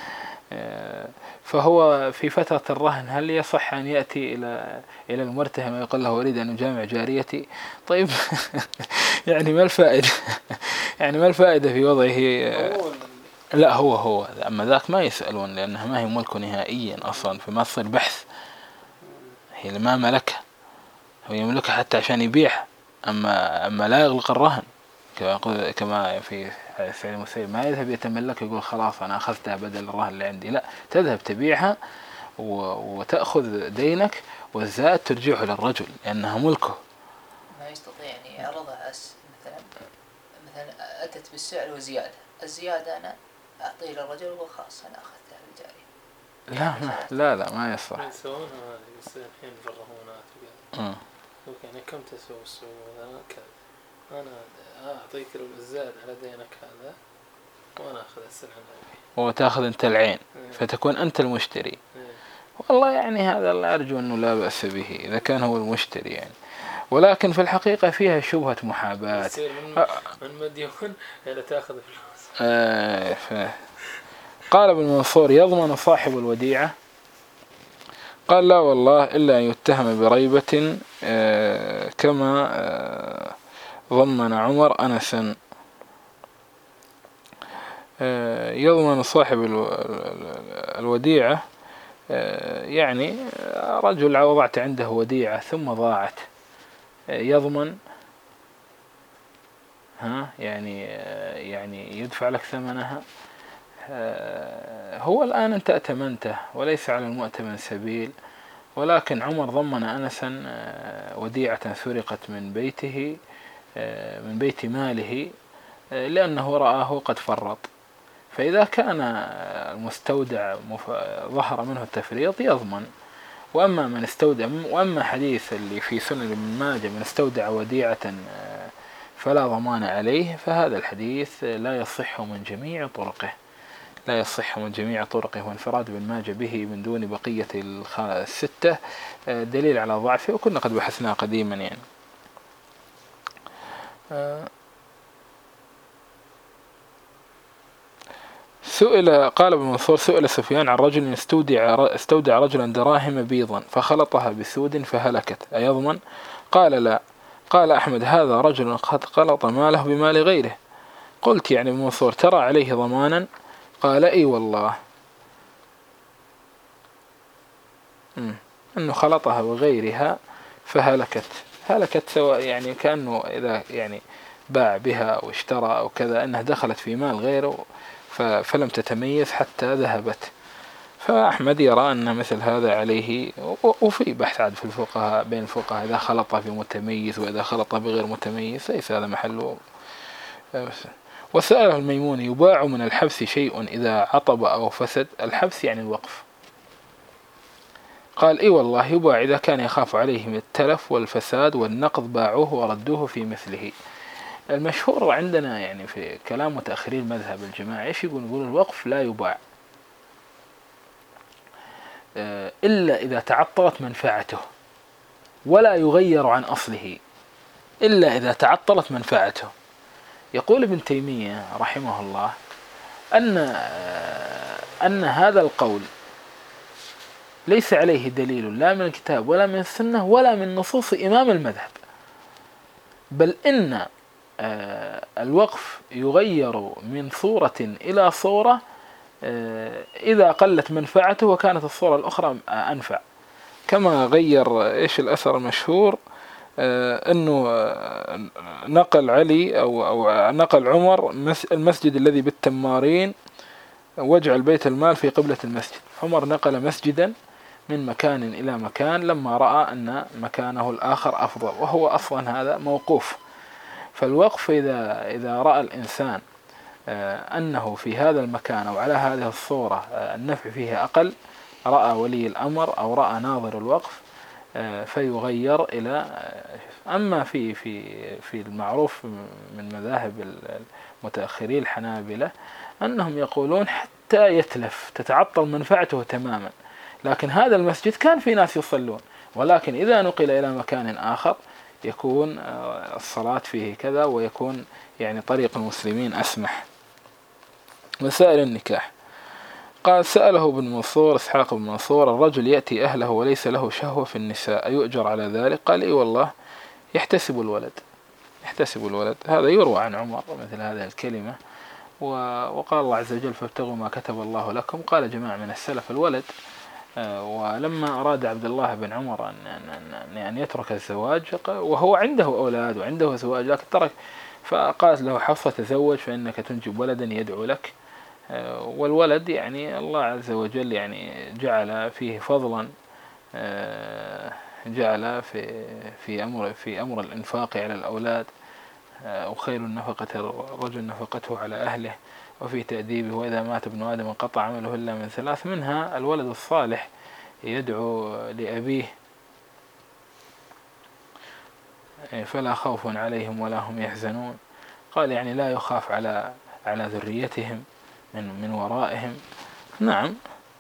فهو في فترة الرهن هل يصح أن يأتي إلى إلى المرتهن ويقول له أريد أن أجامع جاريتي؟ طيب يعني ما الفائدة؟ يعني ما الفائدة في وضعه؟ لا هو هو أما ذاك ما يسألون، لأنها ما هي ملك نهائيا أصلا، فما تصير بحث، هي ما ملكها، هو يملكها حتى عشان يبيعها. أما أما لا يغلق الرهن كما في سعيد المسيب، ما يذهب يتملك يقول خلاص أنا أخذتها بدل الرهن اللي عندي، لا، تذهب تبيعها وتأخذ دينك والزائد ترجعه للرجل لأنها ملكه. ما يستطيع يعني يعرضها مثلا مثلا أتت بالسعر وزيادة، الزيادة أنا أعطيه للرجل وهو خلاص أنا أخذتها بالجارية. لا ما لا لا ما يصح. يسوونها هذه بس الحين في الرهونات وكذا. يعني كم تسوي السوق مثلا كذا، أنا أعطيك الزائد على دينك هذا وأنا أخذ السلعة هذه وتأخذ أنت العين فتكون أنت المشتري. والله يعني هذا لا أرجو أنه لا بأس به إذا كان هو المشتري يعني، ولكن في الحقيقة فيها شبهة محاباة. من, من مديون إلى تأخذ فلوس. آه ف... قال ابن منصور يضمن صاحب الوديعة؟ قال لا والله إلا أن يتهم بريبة آه كما آه ضمن عمر أنسا. آه يضمن صاحب الوديعة آه يعني رجل وضعت عنده وديعة ثم ضاعت، آه يضمن ها يعني آه يعني يدفع لك ثمنها. هو الآن أنت أتمنته وليس على المؤتمن سبيل، ولكن عمر ضمن أنسا وديعة سرقت من بيته من بيت ماله لأنه رآه قد فرط، فإذا كان المستودع ظهر منه التفريط يضمن. وأما من استودع، وأما حديث اللي في سنن ابن ماجه من استودع وديعة فلا ضمان عليه، فهذا الحديث لا يصح من جميع طرقه لا يصح من جميع طرقه وانفراد ابن ماجه به من دون بقية الستة دليل على ضعفه، وكنا قد بحثناه قديما يعني. سئل قال ابن منصور سئل سفيان عن رجل استودع استودع رجلا دراهم بيضا فخلطها بسود فهلكت أيضمن؟ قال لا. قال أحمد هذا رجل قد خلط ماله بمال غيره. قلت يعني ابن منصور ترى عليه ضمانا؟ قال اي والله مم. انه خلطها بغيرها فهلكت هلكت سواء يعني كأنه اذا يعني باع بها او اشترى او كذا انها دخلت في مال غيره فلم تتميز حتى ذهبت. فأحمد يرى أن مثل هذا عليه، وفي بحث عاد في الفقهاء بين الفقهاء إذا خلط بمتميز وإذا خلط بغير متميز ليس هذا محله. وسأله الميمون يباع من الحبس شيء إذا عطب أو فسد؟ الحبس يعني الوقف. قال إي والله يباع إذا كان يخاف عليهم التلف والفساد والنقض باعوه وردوه في مثله. المشهور عندنا يعني في كلام متأخرين المذهب الجماعي إيش يقول؟ يقول الوقف لا يباع إلا إذا تعطلت منفعته ولا يغير عن أصله، إلا إذا تعطلت منفعته. يقول ابن تيمية رحمه الله أن أن هذا القول ليس عليه دليل لا من الكتاب ولا من السنة ولا من نصوص إمام المذهب، بل إن الوقف يغير من صورة إلى صورة إذا قلت منفعته وكانت الصورة الأخرى أنفع، كما غير إيش الأثر المشهور أنه نقل علي أو, أو نقل عمر المسجد الذي بالتمارين واجعل بيت المال في قبلة المسجد. عمر نقل مسجدا من مكان إلى مكان لما رأى أن مكانه الآخر أفضل، وهو أصلا هذا موقوف. فالوقف إذا, إذا رأى الإنسان أنه في هذا المكان أو على هذه الصورة النفع فيه أقل رأى ولي الأمر أو رأى ناظر الوقف فيغير إلى. أما في في في المعروف من مذاهب المتأخرين الحنابلة أنهم يقولون حتى يتلف تتعطل منفعته تماما، لكن هذا المسجد كان في ناس يصلون، ولكن إذا نقل إلى مكان آخر يكون الصلاة فيه كذا، ويكون يعني طريق المسلمين أسمح. مسائل النكاح. قال سأله ابن منصور إسحاق بن منصور: الرجل يأتي أهله وليس له شهوة في النساء أيؤجر على ذلك؟ قال إي والله، يحتسب الولد، يحتسب الولد. هذا يروى عن عمر مثل هذه الكلمة. وقال الله عز وجل: فابتغوا ما كتب الله لكم. قال جماعة من السلف الولد. ولما أراد عبد الله بن عمر أن أن يترك الزواج وهو عنده أولاد وعنده زواج لكن ترك، فقالت له حفصة: تزوج فإنك تنجب ولدا يدعو لك. والولد يعني الله عز وجل يعني جعل فيه فضلا، جعل في في أمر في أمر الإنفاق على الأولاد، وخير النفقة الرجل نفقته على أهله، وفي تأديبه: وإذا مات ابن آدم انقطع عمله إلا من ثلاث، منها الولد الصالح يدعو لأبيه فلا خوف عليهم ولا هم يحزنون. قال يعني لا يخاف على على ذريتهم من من ورائهم. نعم.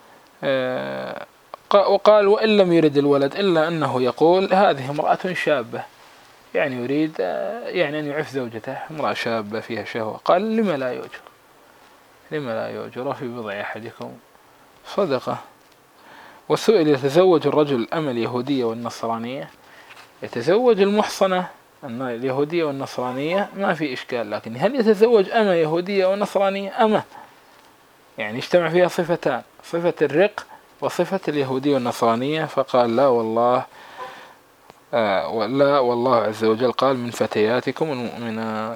وقال: وإن لم يرد الولد إلا أنه يقول هذه امرأة شابة، يعني يريد يعني أن يعف زوجته، امرأة شابة فيها شهوة. قال: لما لا يؤجر؟ لما لا يؤجر في بضع أحدكم صدقة. والسؤال: يتزوج الرجل الأمة اليهودية والنصرانية؟ يتزوج المحصنة اليهودية والنصرانية ما في إشكال، لكن هل يتزوج أمة يهودية ونصرانية؟ أمة يعني اجتمع فيها صفتان، صفة الرق وصفة اليهودية والنصرانية. فقال: لا والله، آه لا والله عز وجل قال: من فتياتكم المؤمنات.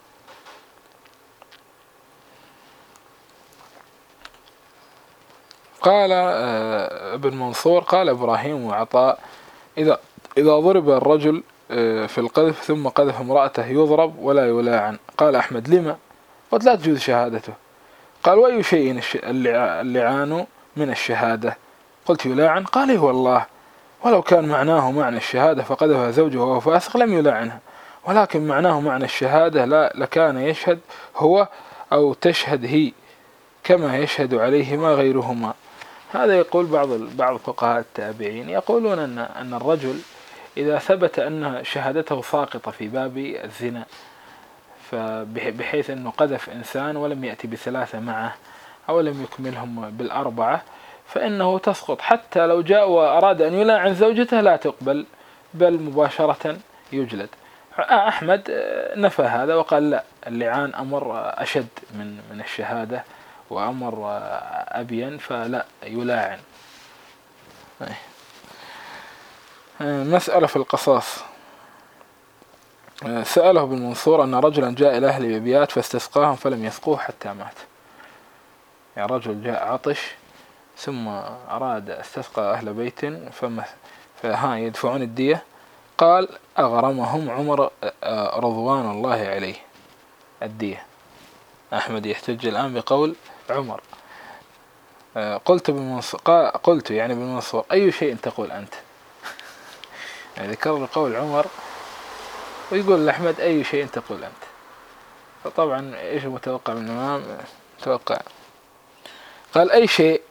قال آه ابن منصور: قال إبراهيم وعطاء: إذا إذا ضرب الرجل آه في القذف ثم قذف امرأته يضرب ولا يلاعن. قال أحمد: لما؟ قلت: لا تجوز شهادته. قال: وأي شيء اللعان من الشهادة؟ قلت: يلاعن. قال: إيه والله، ولو كان معناه معنى الشهادة فقذف زوجه وهو فاسق لم يلاعنها، ولكن معناه معنى الشهادة لا لكان يشهد هو أو تشهد هي كما يشهد عليهما غيرهما. هذا يقول بعض بعض فقهاء التابعين، يقولون أن أن الرجل إذا ثبت أن شهادته ساقطة في باب الزنا، فبحيث أنه قذف إنسان ولم يأتي بثلاثة معه أو لم يكملهم بالأربعة، فإنه تسقط، حتى لو جاء وأراد أن يلاعن زوجته لا تقبل، بل مباشرة يجلد. أحمد نفى هذا وقال: لا، اللعان أمر أشد من من الشهادة وأمر أبين، فلا يلاعن. مسألة في القصاص. سأله ابن منصور أن رجلا جاء إلى أهل ببيات فاستسقاهم فلم يسقوه حتى مات. يعني رجل جاء عطش ثم أراد استسقى أهل بيت فها يدفعون الدية. قال: أغرمهم عمر رضوان الله عليه الدية. أحمد يحتج الآن بقول عمر. قلت ابن منصور قلت يعني ابن منصور: أي شيء تقول أنت؟ يعني ذكر قول عمر ويقول لأحمد: أي شيء تقول أنت؟ فطبعا إيش متوقع من الإمام؟ توقع قال: أي شيء.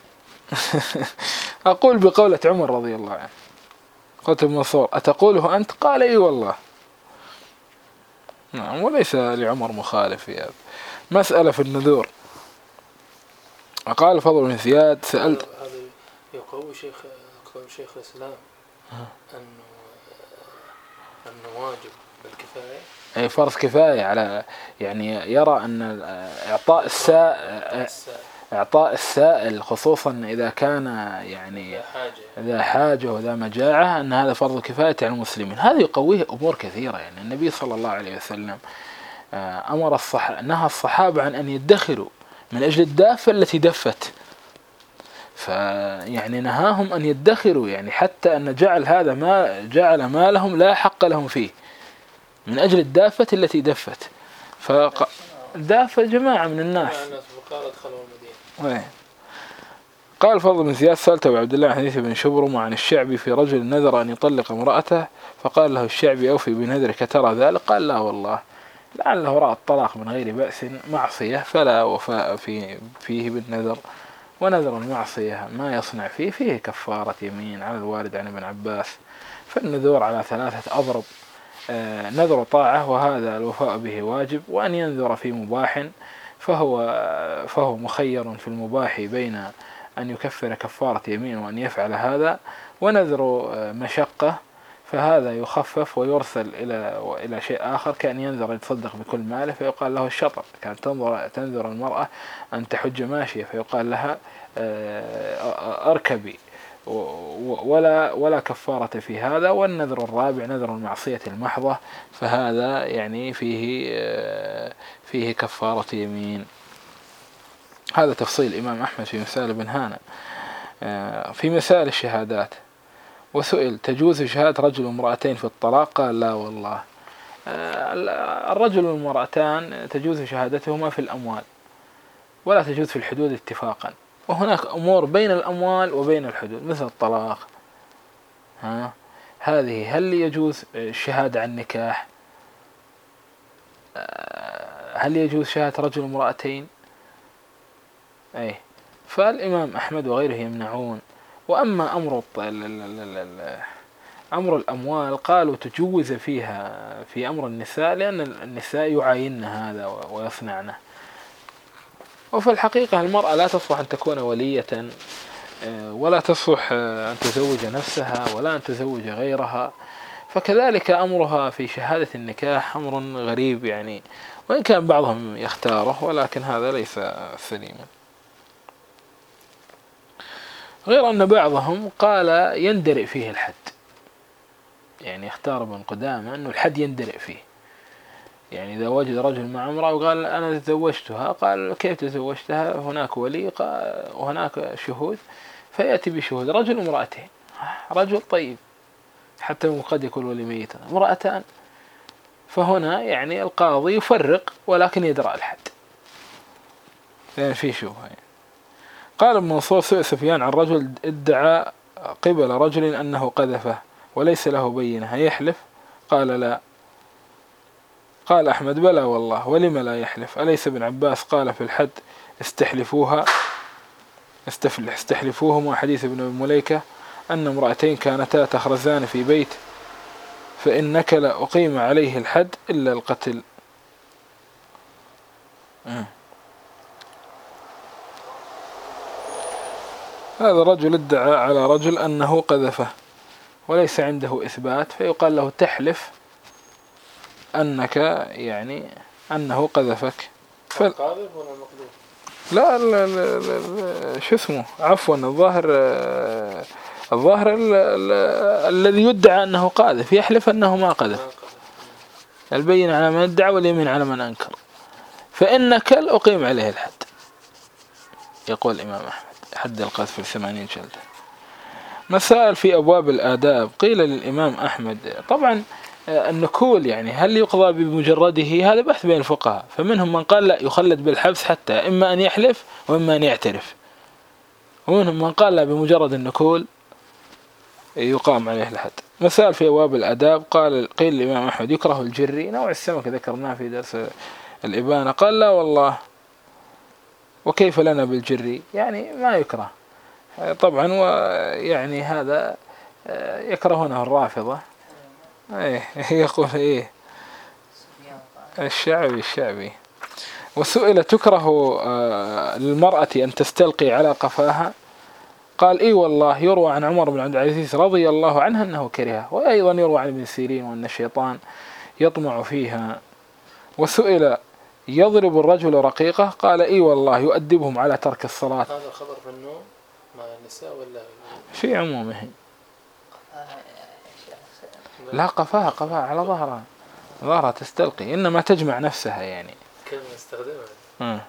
أقول بقولة عمر رضي الله عنه. قلت ابن منصور: أتقوله أنت؟ قال: إي والله. نعم، وليس لعمر مخالف في هذا. مسألة في النذور. قال فضل بن زياد: سألت. هذا يقوي شيخ يقوي شيخ الإسلام أنه أنه واجب بالكفاية، أي فرض كفاية على، يعني يرى أن إعطاء السائل إعطاء السائل خصوصا إذا كان يعني إذا حاجة وإذا مجاعة أن هذا فرض كفاية على المسلمين. هذا يقويه أمور كثيرة. يعني النبي صلى الله عليه وسلم أمر الصحابة نهى الصحابة عن أن يدخروا من أجل الدافة التي دفت، فيعني نهاهم أن يدخروا، يعني حتى أن جعل هذا ما جعل مالهم لا حق لهم فيه من أجل الدافة التي دفت. فدافة جماعة من الناس. قال فضل بن زياد سألت أبو عبد الله عن حديث بن شبرم عن الشعبي في رجل نذر أن يطلق امرأته فقال له الشعبي أوفي بنذرك ترى ذلك؟ قال لا والله، لعله رأى الطلاق من غير بأس معصية فلا وفاء فيه, فيه بالنذر، ونذر المعصية ما يصنع فيه فيه كفارة يمين على الوارد عن ابن عباس. فالنذور على ثلاثة أضرب، آه نذر طاعة وهذا الوفاء به واجب، وأن ينذر في مباح فهو, فهو مخير في المباح بين أن يكفر كفارة يمين وأن يفعل هذا، ونذر مشقة فهذا يخفف ويرسل إلى إلى شيء آخر، كأن ينذر يتصدق بكل ماله فيقال له الشطر، كانت تنذر تنذر المرأة أن تحج ماشية فيقال لها أركبي، ولا ولا كفارة في هذا. والنذر الرابع نذر المعصية المحضة فهذا يعني فيه فيه كفارة يمين. هذا تفصيل الإمام أحمد في مسائل ابن هانة. في مسائل الشهادات، وسئل تجوز شهادة رجل وامرأتين في الطلاق؟ قال لا والله، الرجل والمرأتان تجوز شهادتهما في الأموال ولا تجوز في الحدود اتفاقا، وهناك أمور بين الأموال وبين الحدود مثل الطلاق، ها هذه هل يجوز الشهادة عن نكاح؟ هل يجوز شهادة رجل وامرأتين؟ أي فالإمام أحمد وغيره يمنعون. وأما أمر أمر الأموال قالوا تجوز فيها في أمر النساء لأن النساء يعاين هذا ويصنعنه، وفي الحقيقة المرأة لا تصلح أن تكون ولية ولا تصلح أن تزوج نفسها ولا أن تزوج غيرها، فكذلك أمرها في شهادة النكاح أمر غريب يعني، وإن كان بعضهم يختاره ولكن هذا ليس سليما. غير أن بعضهم قال يندرئ فيه الحد، يعني اختار ابن قدامة أنه الحد يندرئ فيه، يعني إذا وجد رجل مع امرأة وقال أنا تزوجتها، قال كيف تزوجتها؟ هناك ولي وهناك شهود، فيأتي بشهود رجل وامرأتين، رجل طيب حتى قد يكون ولي ميتا، امرأتان، فهنا يعني القاضي يفرق ولكن يدرأ الحد لأن في شبهة يعني. قال ابن منصور سئل سفيان عن رجل ادعى قبل رجل أنه قذفه وليس له بينة يحلف؟ قال لا. قال أحمد بلى والله، ولم لا يحلف؟ أليس ابن عباس قال في الحد استحلفوها استحلفوهم، وحديث ابن مليكة أن امرأتين كانتا تخرزان في بيت فإن نكل أقيم عليه الحد إلا القتل. م. هذا الرجل ادعى على رجل أنه قذفه وليس عنده إثبات، فيقال له تحلف أنك يعني أنه قذفك. ف... لا لا لا لا شو اسمه عفوا الظاهر الظاهر الذي يدعى أنه قاذف يحلف أنه ما قذف، البين على من ادعى واليمين على من أنكر، فإنك أقيم عليه الحد. يقول الإمام أحمد حد القذف في ثمانين جلدة. مسائل في أبواب الآداب. قيل للإمام أحمد طبعا النكول يعني هل يقضى بمجرده؟ هذا بحث بين الفقهاء، فمنهم من قال لا يخلد بالحبس حتى إما أن يحلف وإما أن يعترف، ومنهم من قال لا بمجرد النكول يقام عليه الحد. مسائل في أبواب الآداب. قال قيل للإمام أحمد يكره الجري، نوع السمك ذكرناه في درس الإبانة، قال لا والله وكيف لنا بالجري، يعني ما يكره طبعا، ويعني هذا يكرهونه الرافضة. ايه يقول ايه الشعبي الشعبي. وسئل تكره للمرأة أن تستلقي على قفاها؟ قال اي والله يروى عن عمر بن عبد العزيز رضي الله عنه أنه كرهه، وأيضا يروى عن ابن سيرين وأن الشيطان يطمع فيها. وسئل يضرب الرجل رقيقه؟ قال اي والله يؤدبهم على ترك الصلاة. هذا الخبر في النوم مع النساء ولا في عمومه؟ لا قفاها قفاها على ظهرها، ظهرها تستلقي، إنما تجمع نفسها يعني كلمة استخدمها. م.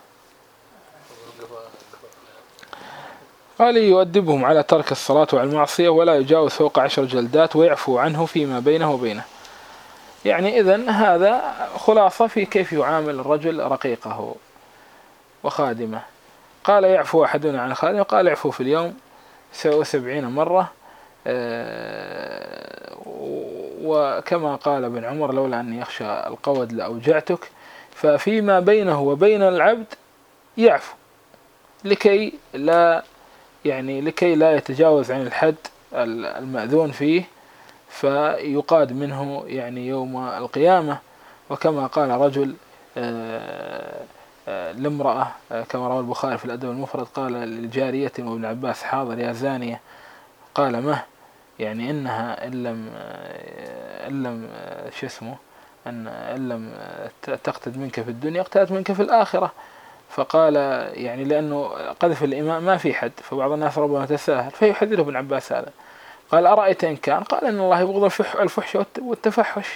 قال يؤدبهم على ترك الصلاة وعلى المعصية ولا يجاوز فوق عشر جلدات ويعفو عنه فيما بينه وبينه. يعني إذن هذا خلاصة في كيف يعامل الرجل رقيقه وخادمه. قال يعفو أحدنا عن خادم، قال يعفو في اليوم سبعين مرة. وكما قال ابن عمر لولا أني يخشى القود لأوجعتك. ففيما بينه وبين العبد يعفو لكي لا يعني لكي لا يتجاوز عن الحد المأذون فيه فيقاد منه يعني يوم القيامة. وكما قال رجل لامرأة كما روى البخاري في الأدب المفرد، قال للجارية وابن عباس حاضر يا زانية، قال مه يعني إنها إن لم إن لم شو اسمه أن إن لم تقتد منك في الدنيا اقتدت منك في الآخرة. فقال يعني لأنه قذف الإمام ما في حد، فبعض الناس ربما تساهل فيحذره ابن عباس هذا. قال أرأيت إن كان، قال إن الله يبغض الفحش والتفحش.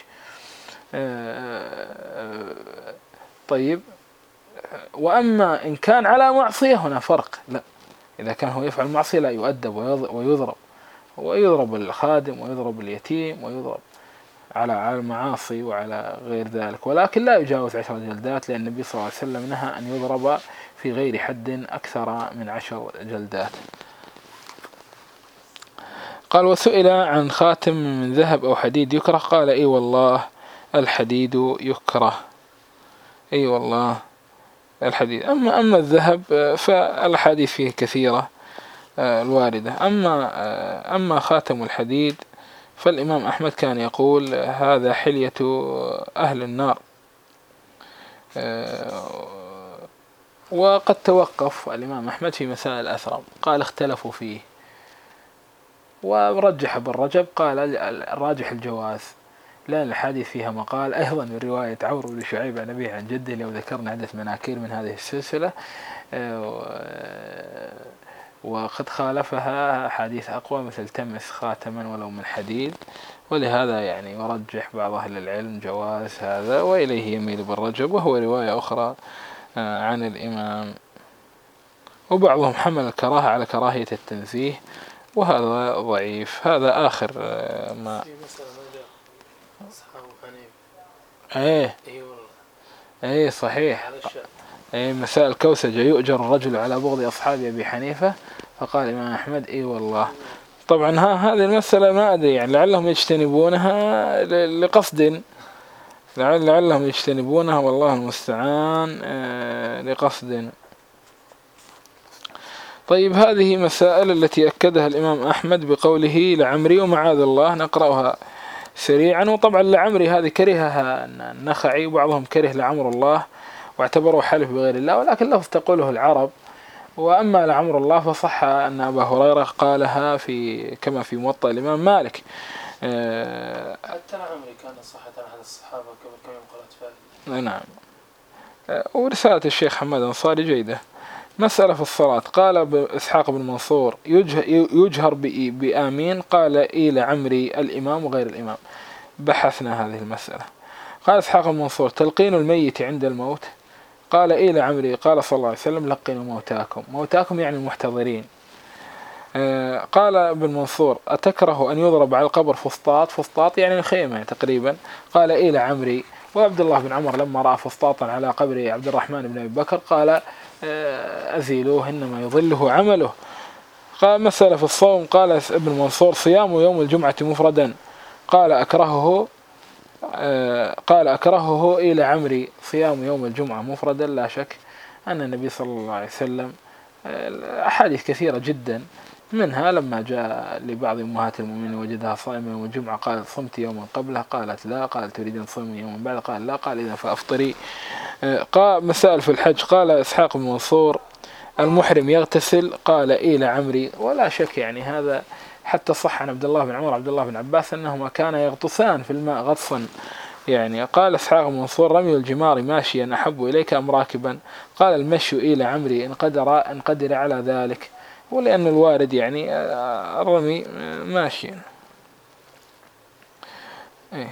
طيب، وأما إن كان على معصية هنا فرق، لا، إذا كان هو يفعل معصية لا يؤدب ويضرب، ويضرب الخادم ويضرب اليتيم ويضرب على المعاصي وعلى غير ذلك، ولكن لا يجاوز عشر جلدات، لأن النبي صلى الله عليه وسلم نهى أن يضرب في غير حد أكثر من عشر جلدات. قال وسئل عن خاتم من ذهب أو حديد يكره، قال إي والله الحديد يكره، إي والله الحديد. أما أما الذهب فالأحاديث فيه كثيرة الواردة. أما أما خاتم الحديد فالإمام أحمد كان يقول هذا حلية أهل النار. وقد توقف الإمام أحمد في مسائل الأثرم، قال اختلفوا فيه، ورجح ابن رجب قال الراجح الجواز، لأن الحديث فيها مقال أيضا من رواية عمرو بن شعيب عن أبيه عن جده، لو ذكرنا عدة مناكير من هذه السلسلة، وقد خالفها حديث أقوى مثل تمس خاتما ولو من حديد. ولهذا يعني يرجح بعض أهل العلم جواز هذا، وإليه يميل ابن رجب، وهو رواية أخرى عن الإمام. وبعضهم حمل الكراهة على كراهية التنزيه، وهذا ضعيف. هذا آخر ما ايه ايه صحيح. ايه مساء الكوسجة يؤجر الرجل على بغض أصحاب أبي حنيفة، فقال الإمام أحمد اي والله. طبعا ها هذه المسألة ما أدري يعني لعلهم يجتنبونها لقصد، لعلهم يجتنبونها والله المستعان لقصد. طيب، هذه مسائل التي أكدها الإمام أحمد بقوله لعمري، ومعاذ الله نقرأها سريعا. وطبعا لعمري هذه كرهها النخعي، وبعضهم كره لعمر الله واعتبروا حلف بغير الله، ولكن لفظ تقوله العرب. وأما لعمر الله فصح أن أبا هريرة قالها في كما في موطأ الإمام مالك. أه حتى لعمري كان صحة أحد الصحابة كما قالت فعلا. نعم. أه ورسالة الشيخ حماد الأنصاري جيدة. مسألة في الصلاة، قال إسحاق بن منصور يجهر بآمين، قال إيه لعمري الإمام وغير الإمام. بحثنا هذه المسألة. قال إسحاق بن منصور تلقين الميت عند الموت، قال إيه لعمري، قال صلى الله عليه وسلم لقنوا موتاكم، موتاكم يعني المحتضرين. آه قال ابن منصور أتكره أن يضرب على القبر فسطاط، فسطاط يعني الخيمة تقريبا، قال إيه لعمري. وعبد الله بن عمر لما رأى فسطاطا على قبر عبد الرحمن بن أبي بكر قال أزيلوه إنما يضله عمله. قال مسألة في الصوم، قال ابن منصور صيام يوم الجمعة مفردا، قال أكرهه قال أكرهه إلى عمري صيام يوم الجمعة مفردا. لا شك أن النبي صلى الله عليه وسلم أحاديث كثيرة جدا، منها لما جاء لبعض أمهات المؤمنين وجدها صائمة يوم الجمعة قال صمت يوما قبله، قالت لا، قال تريدين صوم يوما بعد، قال لا، قال إذا فأفطري. قال مسائل في الحج، قال إسحاق بن منصور المحرم يغتسل، قال إيه لعمري. ولا شك يعني هذا حتى صح عن عبد الله بن عمر عبد الله بن عباس أنهما كانا يغطسان في الماء غطسا يعني. قال إسحاق بن منصور رمي الجمار ماشيا أحب إليك أم راكبا، قال المشي إيه لعمري إن قدر إن قدر على ذلك، ولأن الوارد يعني الرمي ماشيا. إيه.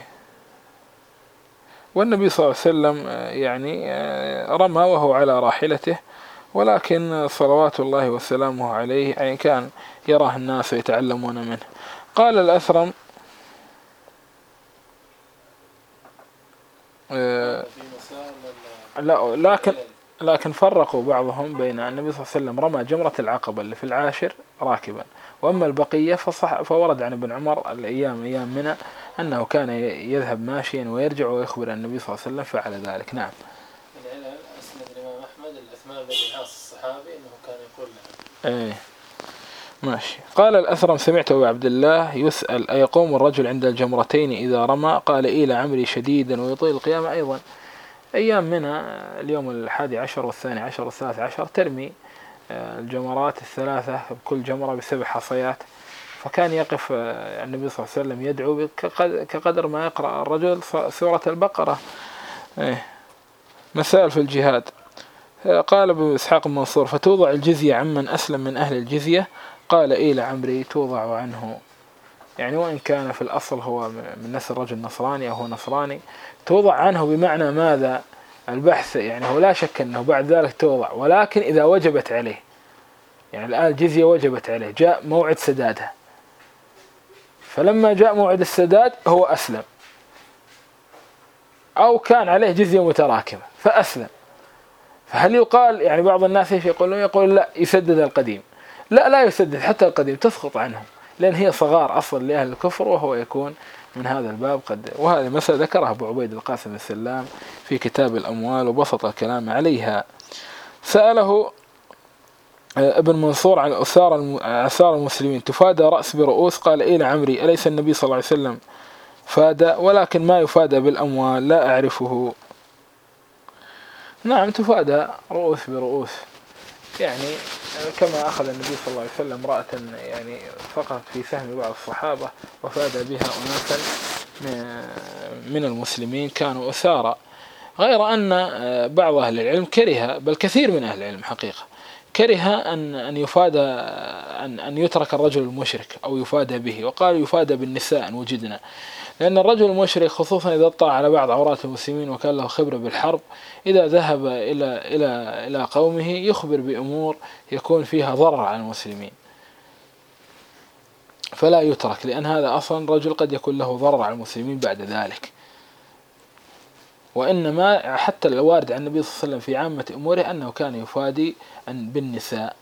والنبي صلى الله عليه وسلم يعني رمى وهو على راحلته، ولكن صلوات الله وسلامه عليه يعني كان يراه الناس ويتعلمون منه. قال الأثرم لا لكن لكن فرقوا بعضهم بين النبي صلى الله عليه وسلم رمى جمرة العقبة اللي في العاشر راكبا، وأما البقية فصح فورد عن ابن عمر الأيام أيام منى أنه كان يذهب ماشيا ويرجع ويخبر النبي صلى الله عليه وسلم فعل ذلك. نعم. العلل أسند الإمام أحمد العثمان بن العاص الصحابي أنه كان يقول له. إيه ماشي. قال الأثرم سمعت أبو عبد الله يسأل أيقوم الرجل عند الجمرتين إذا رمى؟ قال إيه لعمري شديدا ويطيل القيام أيضا. أيام منى اليوم الحادي عشر والثاني عشر والثالث عشر ترمي الجمرات الثلاثة بكل جمرة بسبع حصيات، فكان يقف النبي صلى الله عليه وسلم يدعو كقدر ما يقرأ الرجل سورة البقرة. مسائل في الجهاد. قال ابن إسحاق المنصور فتوضع الجزية عمن أسلم من أهل الجزية؟ قال إيه لعمري توضع عنه، يعني وإن كان في الأصل هو من نسل رجل نصراني أو هو نصراني توضع عنه بمعنى ماذا؟ البحث يعني هو لا شك أنه بعد ذلك توضع، ولكن إذا وجبت عليه، يعني الآن الجزية وجبت عليه جاء موعد سدادها، فلما جاء موعد السداد هو أسلم، أو كان عليه جزية متراكمة فأسلم، فهل يقال يعني بعض الناس ايش يقولون؟ يقول لا يسدد القديم. لا لا يسدد حتى القديم تسقط عنه، لأن هي صغار أصل لأهل الكفر، وهو يكون من هذا الباب قد. وهذه مسألة ذكرها أبو عبيد القاسم السلام في كتاب الأموال وبسط الكلام عليها. سأله ابن منصور عن أثار المسلمين تفادى رأس برؤوس؟ قال إيه لعمري أليس النبي صلى الله عليه وسلم فادى؟ ولكن ما يفادى بالأموال لا أعرفه. نعم تفادى رؤوس برؤوس، يعني كما أخذ النبي صلى الله عليه وسلم امرأة يعني فقط في سهم بعض الصحابة وفاد بها أناسا من المسلمين كانوا أسارى، غير أن بعض أهل العلم كره، بل كثير من أهل العلم حقيقة كره أن أن يفاد أن أن يترك الرجل المشرك أو يفاد به، وقال يفاد بالنساء إن وجدنا، لأن الرجل المشرك خصوصا إذا اطلع على بعض عورات المسلمين وكان له خبرة بالحرب إذا ذهب إلى إلى إلى قومه يخبر بأمور يكون فيها ضرر على المسلمين، فلا يترك، لأن هذا أصلا رجل قد يكون له ضرر على المسلمين بعد ذلك. وإنما حتى الوارد عن النبي صلى الله عليه وسلم في عامة أموره أنه كان يفادي بالنساء.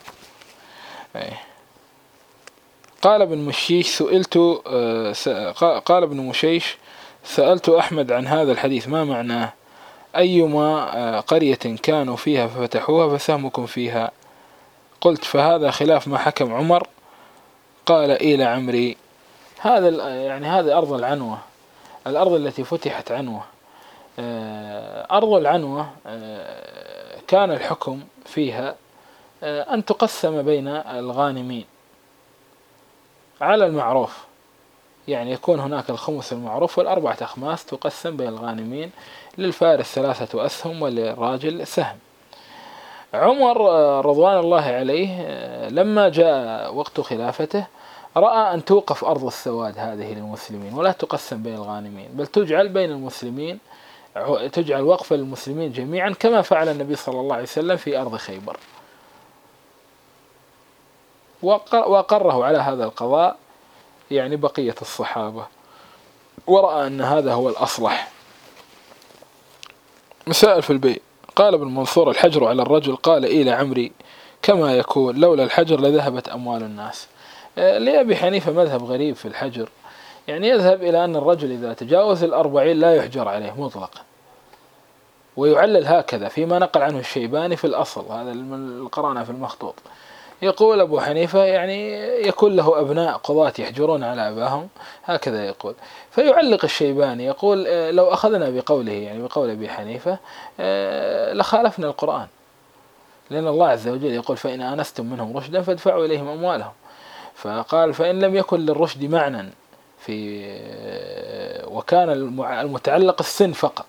قال ابن مشيش سئلت قال ابن مشيش سألت أحمد عن هذا الحديث ما معناه؟ أيما قرية كانوا فيها ففتحوها فسهمكم فيها؟ قلت فهذا خلاف ما حكم عمر. قال إيه لعمري هذا يعني هذه أرض العنوة، الأرض التي فتحت عنوة، أرض العنوة كان الحكم فيها أن تقسم بين الغانمين على المعروف، يعني يكون هناك الخمس المعروف والأربعة أخماس تقسم بين الغانمين، للفارس ثلاثة أسهم وللراجل سهم. عمر رضوان الله عليه لما جاء وقت خلافته رأى أن توقف أرض السواد هذه للمسلمين ولا تقسم بين الغانمين، بل تجعل بين المسلمين، تجعل وقف للمسلمين جميعا كما فعل النبي صلى الله عليه وسلم في أرض خيبر، وقره على هذا القضاء يعني بقية الصحابة، ورأى أن هذا هو الأصلح. مسائل في البيع. قال ابن منصور الحجر على الرجل؟ قال إيه لعمري كما يكون لولا الحجر لذهبت أموال الناس. لأبي حنيفة مذهب غريب في الحجر، يعني يذهب إلى أن الرجل إذا تجاوز الأربعين لا يحجر عليه مطلقا، ويعلل هكذا فيما نقل عنه الشيباني في الأصل، هذا القرانة في المخطوط. يقول أبو حنيفة يعني يكون له أبناء قضاة يحجرون على أباهم، هكذا يقول. فيعلق الشيباني يقول لو أخذنا بقوله يعني بقول أبي حنيفة لخالفنا القرآن، لأن الله عز وجل يقول فإن آنستم منهم رشدا فادفعوا إليهم أموالهم، فقال فإن لم يكن للرشد معنى في وكان المتعلق السن فقط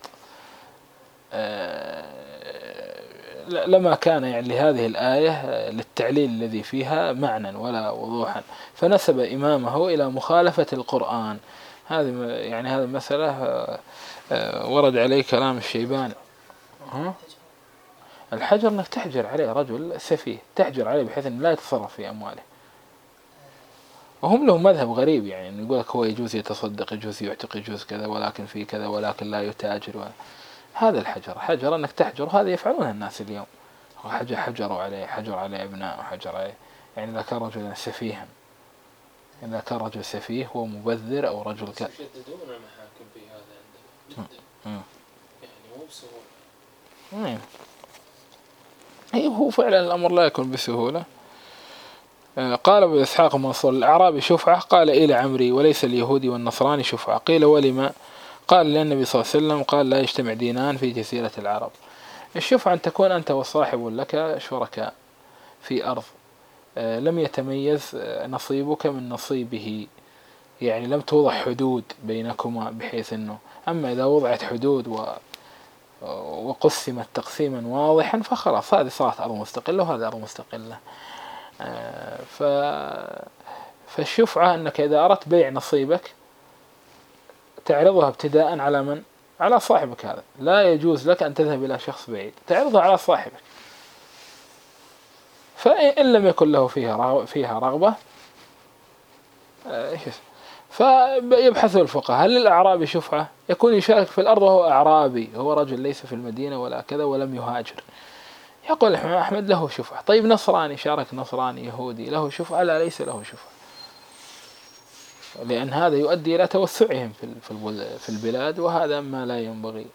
لما كان يعني لهذه الآية للتعليل الذي فيها معنى ولا وضوحا، فنسب إمامه إلى مخالفة القرآن. هذه يعني هذه مسألة ورد عليه كلام الشيباني. ها؟ الحجر انك تحجر عليه رجل سفيه، تحجر عليه بحيث انه لا يتصرف في امواله. وهم له مذهب غريب، يعني يقول لك هو يجوز يتصدق، يجوز يعتق، يجوز كذا، ولكن في كذا، ولكن لا يتاجر. هذا الحجر، حجر أنك تحجر، هذا يفعلونه الناس اليوم، حجر حجروا عليه، حجر عليه أبناء وحجر عليه. يعني إذا كان رجلا سفيها، إذا كان رجل سفيه هو مبذر أو رجل ك... يشددون المحاكم في هذا عندنا جدا، يعني مو بسهولة. أي هو فعلا الأمر لا يكون بسهولة. قال ابو إسحاق منصور: الأعرابي شفعة؟ قال: إلى عمري، وليس اليهودي والنصراني شفعة. قيل: ولما؟ قال: لأن النبي صلى الله عليه وسلم قال: لا يجتمع دينان في جزيرة العرب. الشفعة أن تكون أنت وصاحب لك شركاء في أرض، لم يتميز نصيبك من نصيبه، يعني لم توضع حدود بينكما بحيث أنه، أما إذا وضعت حدود و وقسمت تقسيما واضحا فخلاص هذه صارت أرض مستقلة وهذه أرض مستقلة. ف... فالشفعة أنك إذا أردت بيع نصيبك تعرضها ابتداء على من؟ على صاحبك. هذا لا يجوز لك أن تذهب إلى شخص بعيد، تعرضها على صاحبك. فإن لم يكن له فيها فيها رغبة فيبحث الفقهاء: هل الأعرابي شفعة؟ يكون يشارك في الأرض وهو أعرابي، هو رجل ليس في المدينة ولا كذا ولم يهاجر، يقول أحمد له شفعة. طيب نصراني شارك، نصراني يهودي له شفعة؟ لا، ليس له شفعة، لأن هذا يؤدي إلى توسعهم في البلاد وهذا ما لا ينبغي.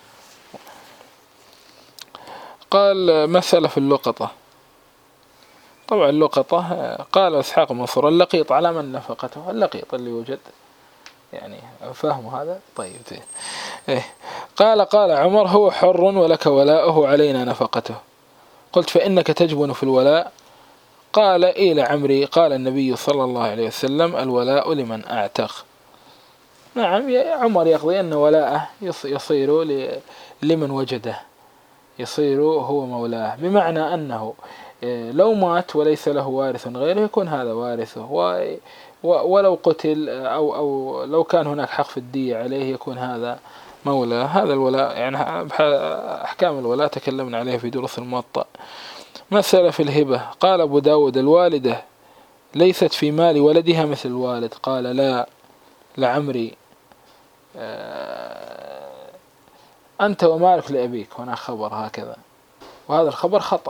قال: مسألة في اللقطة. طبعا اللقطة قال إسحاق منصور: اللقيط على من نفقته؟ اللقيط اللي يوجد، يعني فهم هذا. طيب إيه. قال: قال عمر: هو حر ولك ولاؤه علينا نفقته. قلت: فإنك تجبن في الولاء؟ قال: إلى عمري، قال النبي صلى الله عليه وسلم: الولاء لمن أعتق. نعم، عمر يقضي أن ولاءه يصير لمن وجده، يصير هو مولاه، بمعنى أنه لو مات وليس له وارث غيره يكون هذا وارثه، ولو قتل أو, أو لو كان هناك حق في الدية عليه يكون هذا مولاه. هذا الولاء، يعني أحكام الولاء تكلمنا عليه في دروس الموطأ. مسألة في الهبة. قال أبو داود: الوالدة ليست في مال ولدها مثل الوالد. قال: لا، لعمري أنت ومالك لأبيك. هنا خبر هكذا، وهذا الخبر خطأ،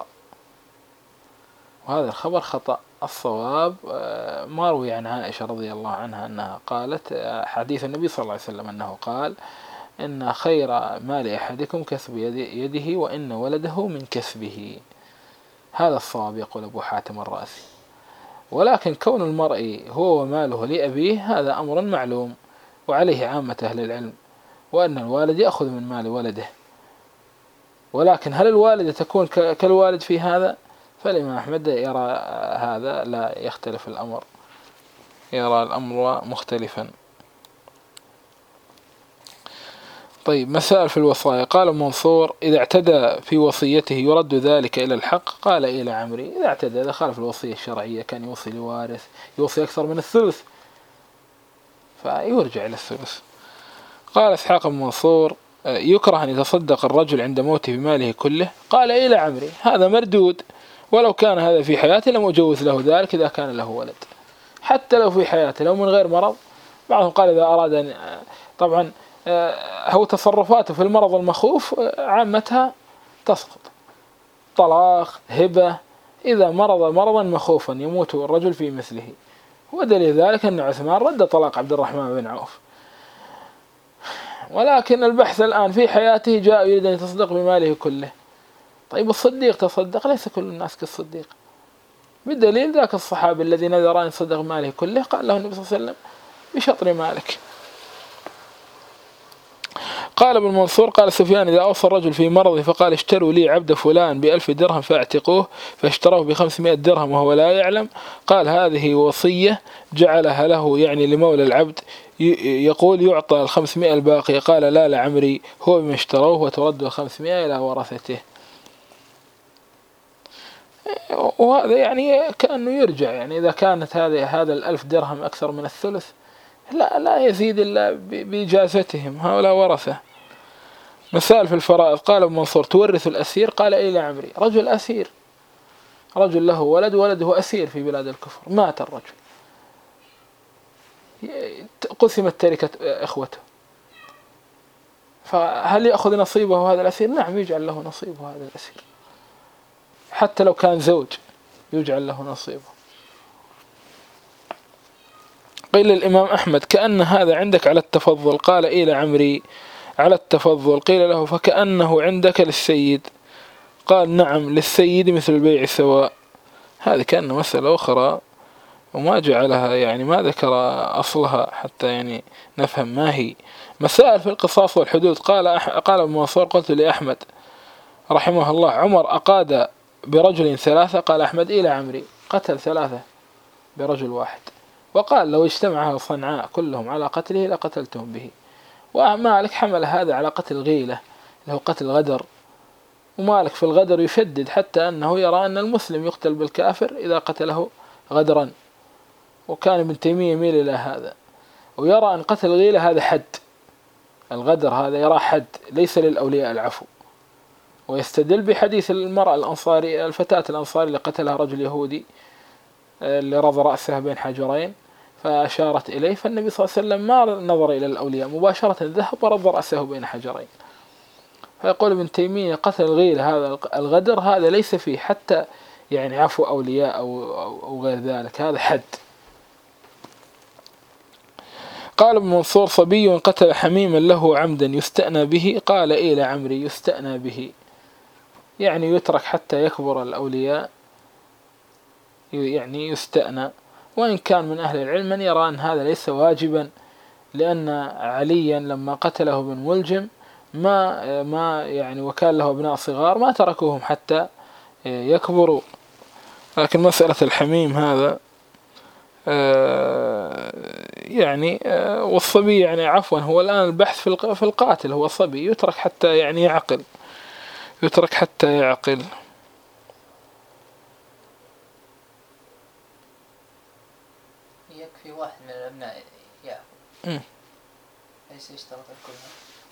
وهذا الخبر خطأ. الصواب ما روي عن عائشة رضي الله عنها أنها قالت، حديث النبي صلى الله عليه وسلم أنه قال: إن خير مال أحدكم كسب يده وإن ولده من كسبه. هذا الصواب، يقول أبو حاتم الرازي. ولكن كون المرء هو وماله لأبيه هذا أمر معلوم وعليه عامة أهل العلم، وأن الوالد يأخذ من مال ولده. ولكن هل الوالدة تكون كالوالد في هذا؟ فالإمام أحمد يرى هذا لا يختلف الأمر، يرى الأمر مختلفا. طيب، مسائل في الوصايا. قال منصور: إذا اعتدى في وصيته يرد ذلك إلى الحق؟ قال: إلى عمري، إذا اعتدى، إذا خالف الوصية الشرعية، كان يوصي لوارث، يوصي أكثر من الثلث، فيرجع إلى الثلث. قال إسحاق بن منصور: يكره أن يتصدق الرجل عند موته بماله كله؟ قال: إلى عمري، هذا مردود، ولو كان هذا في حياته لم أجوز له ذلك إذا كان له ولد، حتى لو في حياته، لو من غير مرض. بعضهم قال إذا أراد أن، طبعا هو تصرفاته في المرض المخوف عامتها تسقط، طلاق، هبة، إذا مرض مرضا مخوفا يموت الرجل في مثله. ودليل ذلك أن عثمان رد طلاق عبد الرحمن بن عوف. ولكن البحث الآن في حياته جاء يريد أن يتصدق بماله كله. طيب الصديق تصدق، ليس كل الناس كالصديق، بدليل ذاك الصحابي الذي نذر أن يتصدق بماله كله قال له النبي صلى الله عليه وسلم: بشطر مالك. قال ابن منصور: قال سفيان: إذا أوصى الرجل في مرضه فقال: اشتروا لي عبد فلان بألف درهم فاعتقوه، فاشتروه بخمسمائة درهم وهو لا يعلم، قال: هذه وصية جعلها له، يعني لمولى العبد، يقول يعطى الخمسمائة الباقية. قال: لا، لعمري، هو بما اشتروه وترد الخمسمائة إلى ورثته. وهذا يعني كأنه يرجع، يعني إذا كانت هذه هذا الألف درهم أكثر من الثلث لا لا يزيد إلا بإجازتهم هؤلاء ورثة. مسائل في الفرائض. قال ابن منصور: تورث الأسير؟ قال: إلى عمري، رجل أسير، رجل له ولد، ولده أسير في بلاد الكفر، مات الرجل، قسمت تركة إخوته، فهل يأخذ نصيبه هذا الأسير؟ نعم يجعل له نصيبه هذا الأسير، حتى لو كان زوج يجعل له نصيبه. قيل للإمام أحمد كأن هذا عندك على التفضل، قال إيه لعمري على التفضل. قيل له فكأنه عندك للسيد، قال نعم للسيد مثل البيع سواء. هذه كأن مسألة أخرى وما جعلها يعني ما ذكر أصلها حتى يعني نفهم ما هي. مسائل في القصاص والحدود. قال أح... قال ابن منصور قلت لأحمد رحمه الله عمر أقاد برجل ثلاثة؟ قال أحمد إلى عمري قتل ثلاثة برجل واحد، وقال لو اجتمع صنعاء كلهم على قتله لقتلتهم به. ومالك حمل هذا على قتل غيلة له قتل غدر، ومالك في الغدر يشدد حتى أنه يرى أن المسلم يقتل بالكافر إذا قتله غدرا، وكان ابن تيمية يميل إلى هذا، ويرى أن قتل غيلة هذا حد، الغدر هذا يرى حد ليس للأولياء العفو، ويستدل بحديث المرأة الأنصاري الفتاة الأنصاري اللي قتلها رجل يهودي اللي رضى رأسها بين حجرين فأشارت إليه، فالنبي صلى الله عليه وسلم ما نظر إلى الأولياء مباشرة، ذهب ورضى رأسه بين حجرين. فيقول ابن تيمية قتل الغيلة هذا الغدر هذا ليس فيه حتى يعني عفو أولياء أو, أو غير ذلك، هذا حد. قال ابن منصور صبي قتل حميما له عمدا يستأنى به؟ قال إيه لعمري يستأنى به، يعني يترك حتى يكبر الأولياء، يعني يستأنى. وإن كان من أهل العلم من يرى أن هذا ليس واجبا، لأن عليا لما قتله بن ملجم ما ما يعني وكان له أبناء صغار ما تركوهم حتى يكبروا. لكن مسألة الحميم هذا يعني والصبي يعني عفوا هو الآن البحث في القاتل هو صبي يترك حتى يعني يعقل، يترك حتى يعقل. يكفي واحد من الأبناء يعقل ليس يشترط الكل.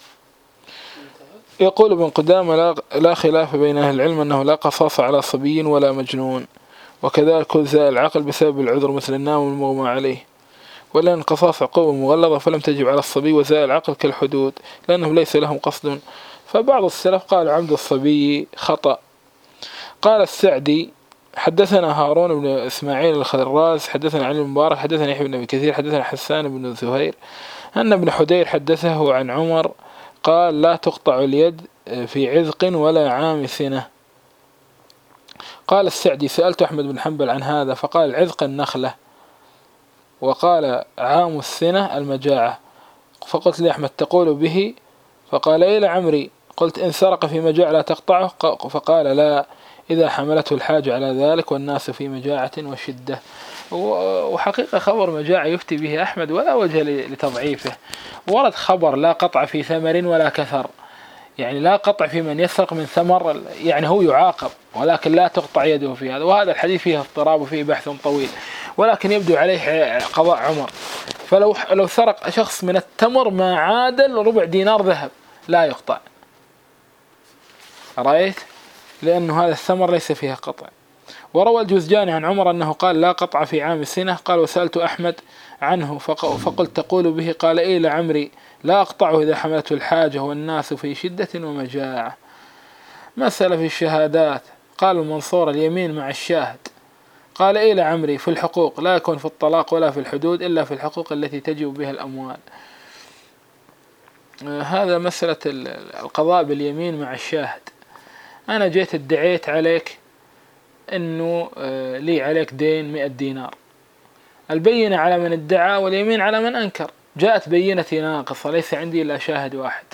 يقول ابن قدامة لا, لا خلاف بين أهل العلم أنه لا قصاص على صبي ولا مجنون، وكذلك كل زائل العقل بسبب العذر مثل النام والمغمى عليه، ولأن القصاص عقوبة مغلظة فلم تجب على الصبي وزائل العقل كالحدود لأنهم ليس لهم قصد. فبعض السلف قال عمد الصبي خطأ. قال السعدي حدثنا هارون بن إسماعيل الخراز حدثنا علي المبارك حدثنا يحيى بن أبي كثير حدثنا حسان بن زهير أن ابن حدير حدثه عن عمر قال لا تقطع اليد في عذق ولا عام سنة. قال السعدي سألت أحمد بن حنبل عن هذا فقال عذق النخلة، وقال عام السنة المجاعة. فقلت لأحمد تقول به؟ فقال إلى عمري. قلت إن سرق في مجاعة لا تقطعه؟ فقال لا إذا حملته الحاجة على ذلك والناس في مجاعة وشدة. وحقيقة خبر مجاعة يفتي به أحمد ولا وجه لتضعيفه. ورد خبر لا قطع في ثمر ولا كثر، يعني لا قطع في من يسرق من ثمر، يعني هو يعاقب ولكن لا تقطع يده في هذا. وهذا الحديث فيه اضطراب وفيه بحث طويل، ولكن يبدو عليه قضاء عمر. فلو لو سرق شخص من التمر ما عادل ربع دينار ذهب لا يقطع، رأيت؟ لأنه هذا الثمر ليس فيها قطع. وروى الجوزجاني عن عمر أنه قال لا قطع في عام السنة. قال وسألت أحمد عنه فقلت تقول به؟ قال إيه لعمري لا أقطعه إذا حملته الحاجة والناس في شدة ومجاعة. مسألة في الشهادات. قال المنصور اليمين مع الشاهد. قال إيه لعمري في الحقوق لا يكون في الطلاق ولا في الحدود إلا في الحقوق التي تجب بها الأموال. هذا مسألة القضاء باليمين مع الشاهد. أنا جيت ادعيت عليك أنه لي عليك دين مئة دينار، البينة على من ادعى واليمين على من أنكر. جاءت بينتي ناقصة ليس عندي إلا شاهد واحد،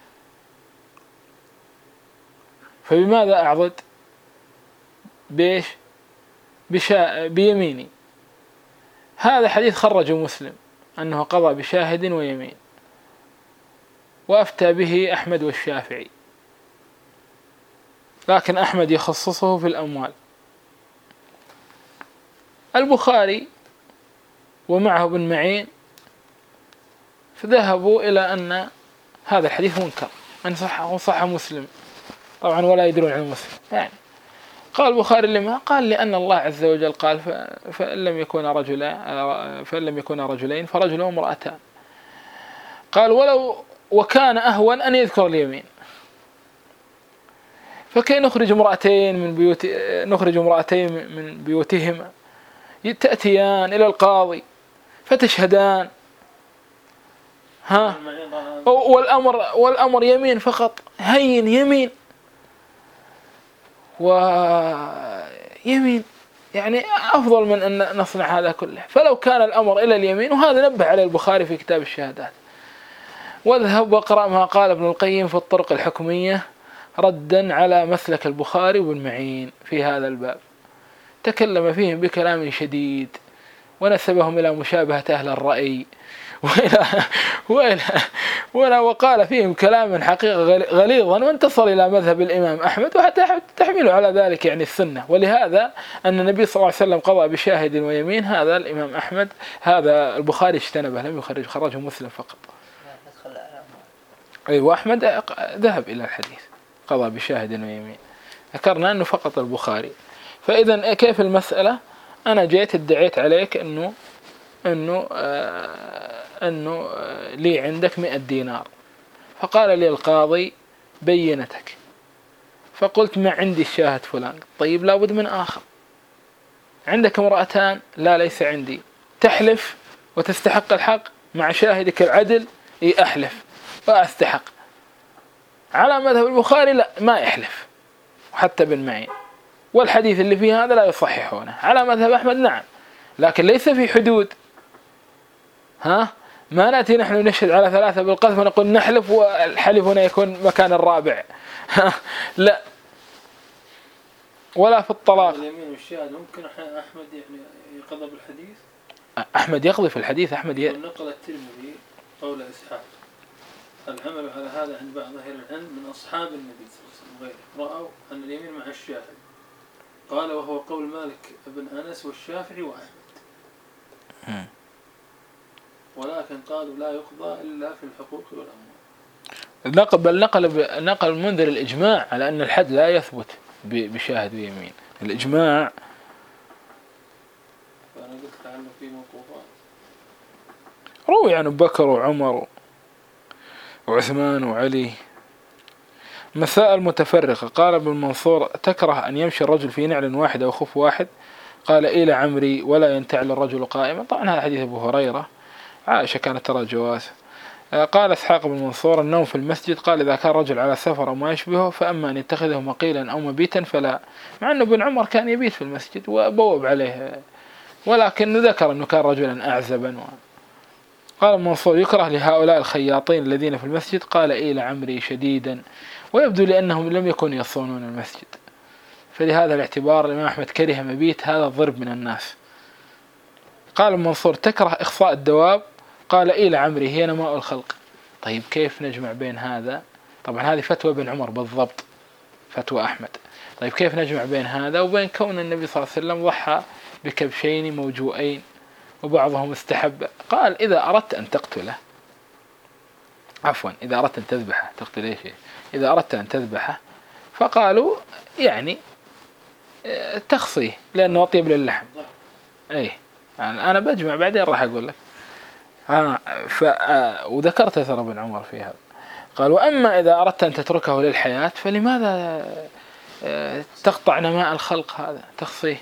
فبماذا أعضد؟ بيش؟ بشا... بيميني. هذا حديث خرجه مسلم أنه قضى بشاهد ويمين، وأفتى به أحمد والشافعي، لكن أحمد يخصصه في الأموال. البخاري ومعه بن معين فذهبوا إلى أن هذا الحديث منكر أن صح صح مسلم طبعا ولا يدرون عن مسلم. يعني قال البخاري لما؟ قال لأن الله عز وجل قال فإن لم يكون رجلا فإن لم يكون رجلين فرجل وامرأتان. قال ولو وكان أهون أن يذكر اليمين. فكي نخرج امرأتين من بيوت نخرج امرأتين من بيوتهما تأتيان إلى القاضي فتشهدان، ها، والأمر والأمر يمين فقط، هين يمين ويمين، يعني أفضل من أن نصنع هذا كله. فلو كان الأمر إلى اليمين، وهذا نبه عليه البخاري في كتاب الشهادات. واذهب واقرأ ما قال ابن القيم في الطرق الحكمية ردا على مسلك البخاري وابن معين في هذا الباب، تكلم فيهم بكلام شديد ونسبهم إلى مشابهة أهل الرأي وإلى وإلى وإلى وقال فيهم كلاما حقيقة غليظا، وانتصر إلى مذهب الإمام أحمد، وحتى تحمله على ذلك يعني السنة. ولهذا أن النبي صلى الله عليه وسلم قضى بشاهد ويمين، هذا الإمام أحمد هذا البخاري اجتنبه، لم يخرج، خرجه مسلم فقط. أي وأحمد ذهب إلى الحديث قضى بشاهد ويمين، ذكرنا أنه فقط البخاري. فإذا كيف المسألة؟ أنا جيت ادعيت عليك أنه أنه آه أنه آه لي عندك مئة دينار، فقال لي القاضي بينتك، فقلت ما عندي الشاهد فلان. طيب لابد من آخر. عندك امرأتان؟ لا ليس عندي. تحلف وتستحق الحق مع شاهدك العدل؟ إيه أحلف وأستحق. على مذهب البخاري لا، ما يحلف وحتى بن معين، والحديث اللي فيه هذا لا يصححونه. على مذهب أحمد نعم، لكن ليس في حدود. ها، ما نأتي نحن نشهد على ثلاثة بالقذف ونقول نحلف والحلف هنا يكون مكان الرابع. لا، ولا في الطلاق. اليمين والشهادة ممكن أحمد يعني يقضى بالحديث. أحمد يقضي في الحديث. أحمد ي... نقل الترمذي قول إسحاق العمل على هذا عند بعض أهل العلم من أصحاب النبي صلى الله عليه وسلم وغيره، رأوا أن اليمين مع الشاهد. قال وهو قول مالك بن أنس والشافعي وأحمد، ولكن قالوا لا يقضى إلا في الحقوق والأموال. نقل بل نقل نقل المنذر الإجماع على أن الحد لا يثبت بشاهد ويمين، الإجماع. فأنا قلت عنه في موقوفات روي عن أبو بكر وعمر وعثمان وعلي. مسائل متفرقة. قال ابن منصور تكره أن يمشي الرجل في نعل واحد أو خف واحد؟ قال إلى عمري ولا ينتعل الرجل قائما. طبعا هذا حديث أبو هريرة، عائشة كانت ترى جواز. قال إسحاق بن منصور النوم في المسجد، قال إذا كان رجل على سفر أو ما يشبهه فأما أن يتخذه مقيلا أو مبيتا فلا، مع أنه ابن عمر كان يبيت في المسجد وبوب عليه، ولكن ذكر أنه كان رجلا أعزبا. قال منصور يكره لهؤلاء الخياطين الذين في المسجد، قال إلى عمري شديدا، ويبدو لأنهم لم يكونوا يصونون المسجد، فلهذا الاعتبار الإمام أحمد كره مبيت هذا الضرب من الناس. قال منصور تكره إخصاء الدواب، قال إلى عمري هي نماء الخلق. طيب كيف نجمع بين هذا؟ طبعا هذه فتوى ابن عمر بالضبط، فتوى أحمد. طيب كيف نجمع بين هذا وبين كون النبي صلى الله عليه وسلم ضحى بكبشين موجوئين وبعضهم استحب؟ قال إذا أردت أن تقتله، عفوا إذا أردت أن تذبحه، تقتل إيش؟ إذا أردت أن تذبحه، فقالوا يعني تخصيه لأنه أطيب للحم. أي يعني أنا بجمع بعدين راح أقول لك. آه ف آه وذكرت أثر ابن عمر في هذا. قال وأما إذا أردت أن تتركه للحياة فلماذا آه تقطع نماء الخلق؟ هذا تخصيه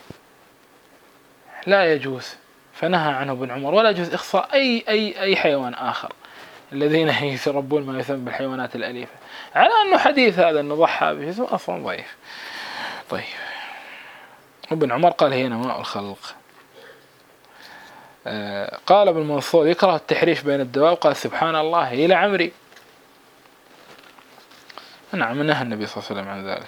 لا يجوز، فنهى عنه ابن عمر. ولا يجوز إخصاء أي أي أي حيوان آخر الذين يربون ما يسمى بالحيوانات الأليفة، على أنه حديث هذا أنه ضحى به أصلا ضعيف. طيب ابن عمر قال هي نماء الخلق. آه قال ابن منصور يكره التحريش بين الدواب، قال سبحان الله إلى عمري. نعم نهى النبي صلى الله عليه وسلم عن ذلك.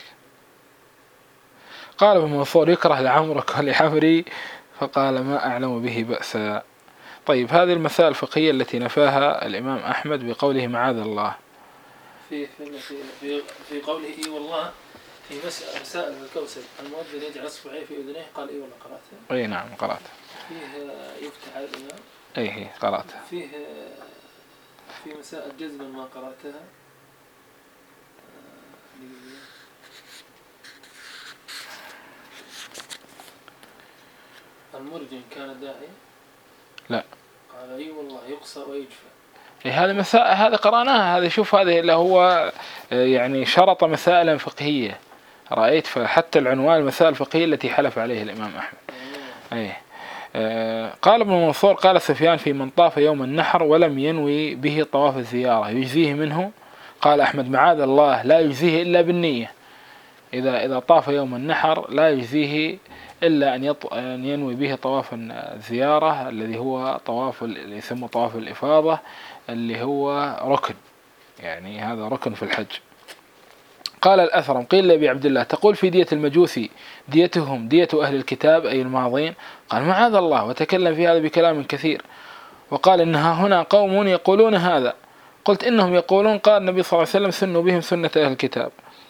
قال ابن منصور يكره لعمرك ولعمري، فقال ما أعلم به بأسا. طيب هذه المسائل الفقهية التي نفاها الإمام أحمد بقوله معاذ الله. في في في في قوله إي والله في مسألة مسائل الكوثر المؤذن يجعل إصبعيه في أذنيه، قال إي والله قرأته. أي نعم قرأته. فيه يفتح على الإمام. أي قرأته. فيه في مسائل جزما ما قرأتها. المرجم كان داعي؟ لا. قال اي والله يقصى ويجفى. هذا مسائل هذا قرأناها، هذا شوف هذا اللي هو يعني شرط مسائل فقهية رأيت، فحتى العنوان المسائل الفقهية التي حلف عليه الإمام أحمد. أيه. آه قال ابن منصور قال سفيان في من طاف يوم النحر ولم ينوي به طواف الزيارة يجزيه منه؟ قال أحمد معاذ الله لا يجزيه إلا بالنية، إذا إذا طاف يوم النحر لا يجزيه إلا أن, أن ينوي به طواف الزيارة الذي هو طواف اللي يسمى طواف الإفاضة اللي هو ركن، يعني هذا ركن في الحج. قال الأثرم قيل لأبي عبد الله تقول في دية المجوسي ديتهم دية أهل الكتاب أي الماضين؟ قال معاذ الله، وتكلم في هذا بكلام كثير، وقال إنها هنا قوم يقولون هذا. قلت إنهم يقولون قال النبي صلى الله عليه وسلم سنوا بهم سنة أهل الكتاب،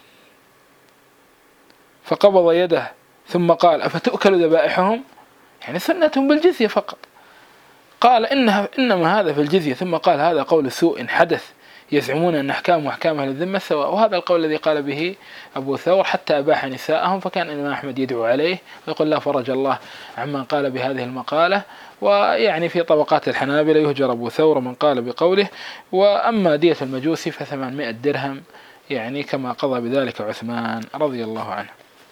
فقبض يده ثم قال أفتؤكل ذبائحهم؟ يعني سنتهم بالجزية فقط. قال إنها إنما هذا في الجزية، ثم قال هذا قول سوء حدث يزعمون أن أحكام وأحكام أهل الذمة سواء، وهذا القول الذي قال به أبو ثور حتى أباح نساءهم، فكان الإمام أحمد يدعو عليه ويقول لا فرج الله عمن قال بهذه المقالة. ويعني في طبقات الحنابلة يهجر أبو ثور من قال بقوله. وأما دية المجوسي فثمانمائة درهم، يعني كما قضى بذلك عثمان رضي الله عنه.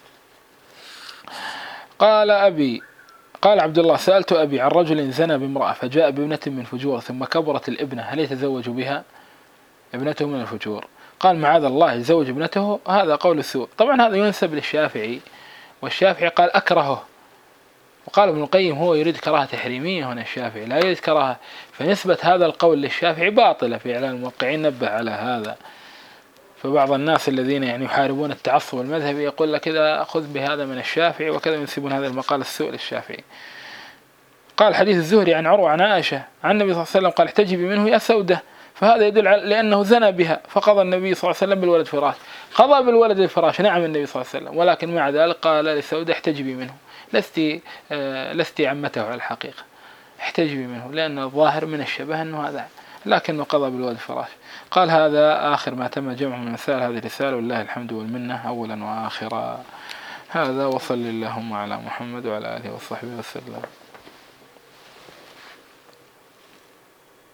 قال أبي قال عبد الله سألت أبي عن رجل زنى بامرأة فجاء بابنة من فجور ثم كبرت الابنة هل يتزوج بها؟ ابنته من الفجور. قال معاذ الله يزوج ابنته، هذا قول السوء. طبعا هذا ينسب للشافعي، والشافعي قال أكرهه، وقال ابن القيم هو يريد كراهة تحريمية هنا، الشافعي لا يريد كراهة، فنسبة هذا القول للشافعي باطلة في إعلان الموقعين نبه على هذا. فبعض الناس الذين يعني يحاربون التعصب المذهبي يقول لك إذا أخذ بهذا من الشافعي وكذا، ينسبون هذا المقال السوء للشافعي. قال حديث الزهري عن عروة عن عائشة عن النبي صلى الله عليه وسلم قال احتجبي منه يا سودة، فهذا يدل على لأنه زنى بها، فقضى النبي صلى الله عليه وسلم بالولد فراش، قضى بالولد الفراش نعم النبي صلى الله عليه وسلم، ولكن مع ذلك قال لسودة احتجبي منه، لست آه لست عمته على الحقيقة، احتجبي منه، لأن الظاهر من الشبه أنه هذا، لكنه قضى بالولد الفراش. قال هذا آخر ما تم جمع من مسائل هذه الرسالة، والله الحمد والمنة أولا وآخرا. هذا وصل اللهم على محمد وعلى آله وصحبه وسلم.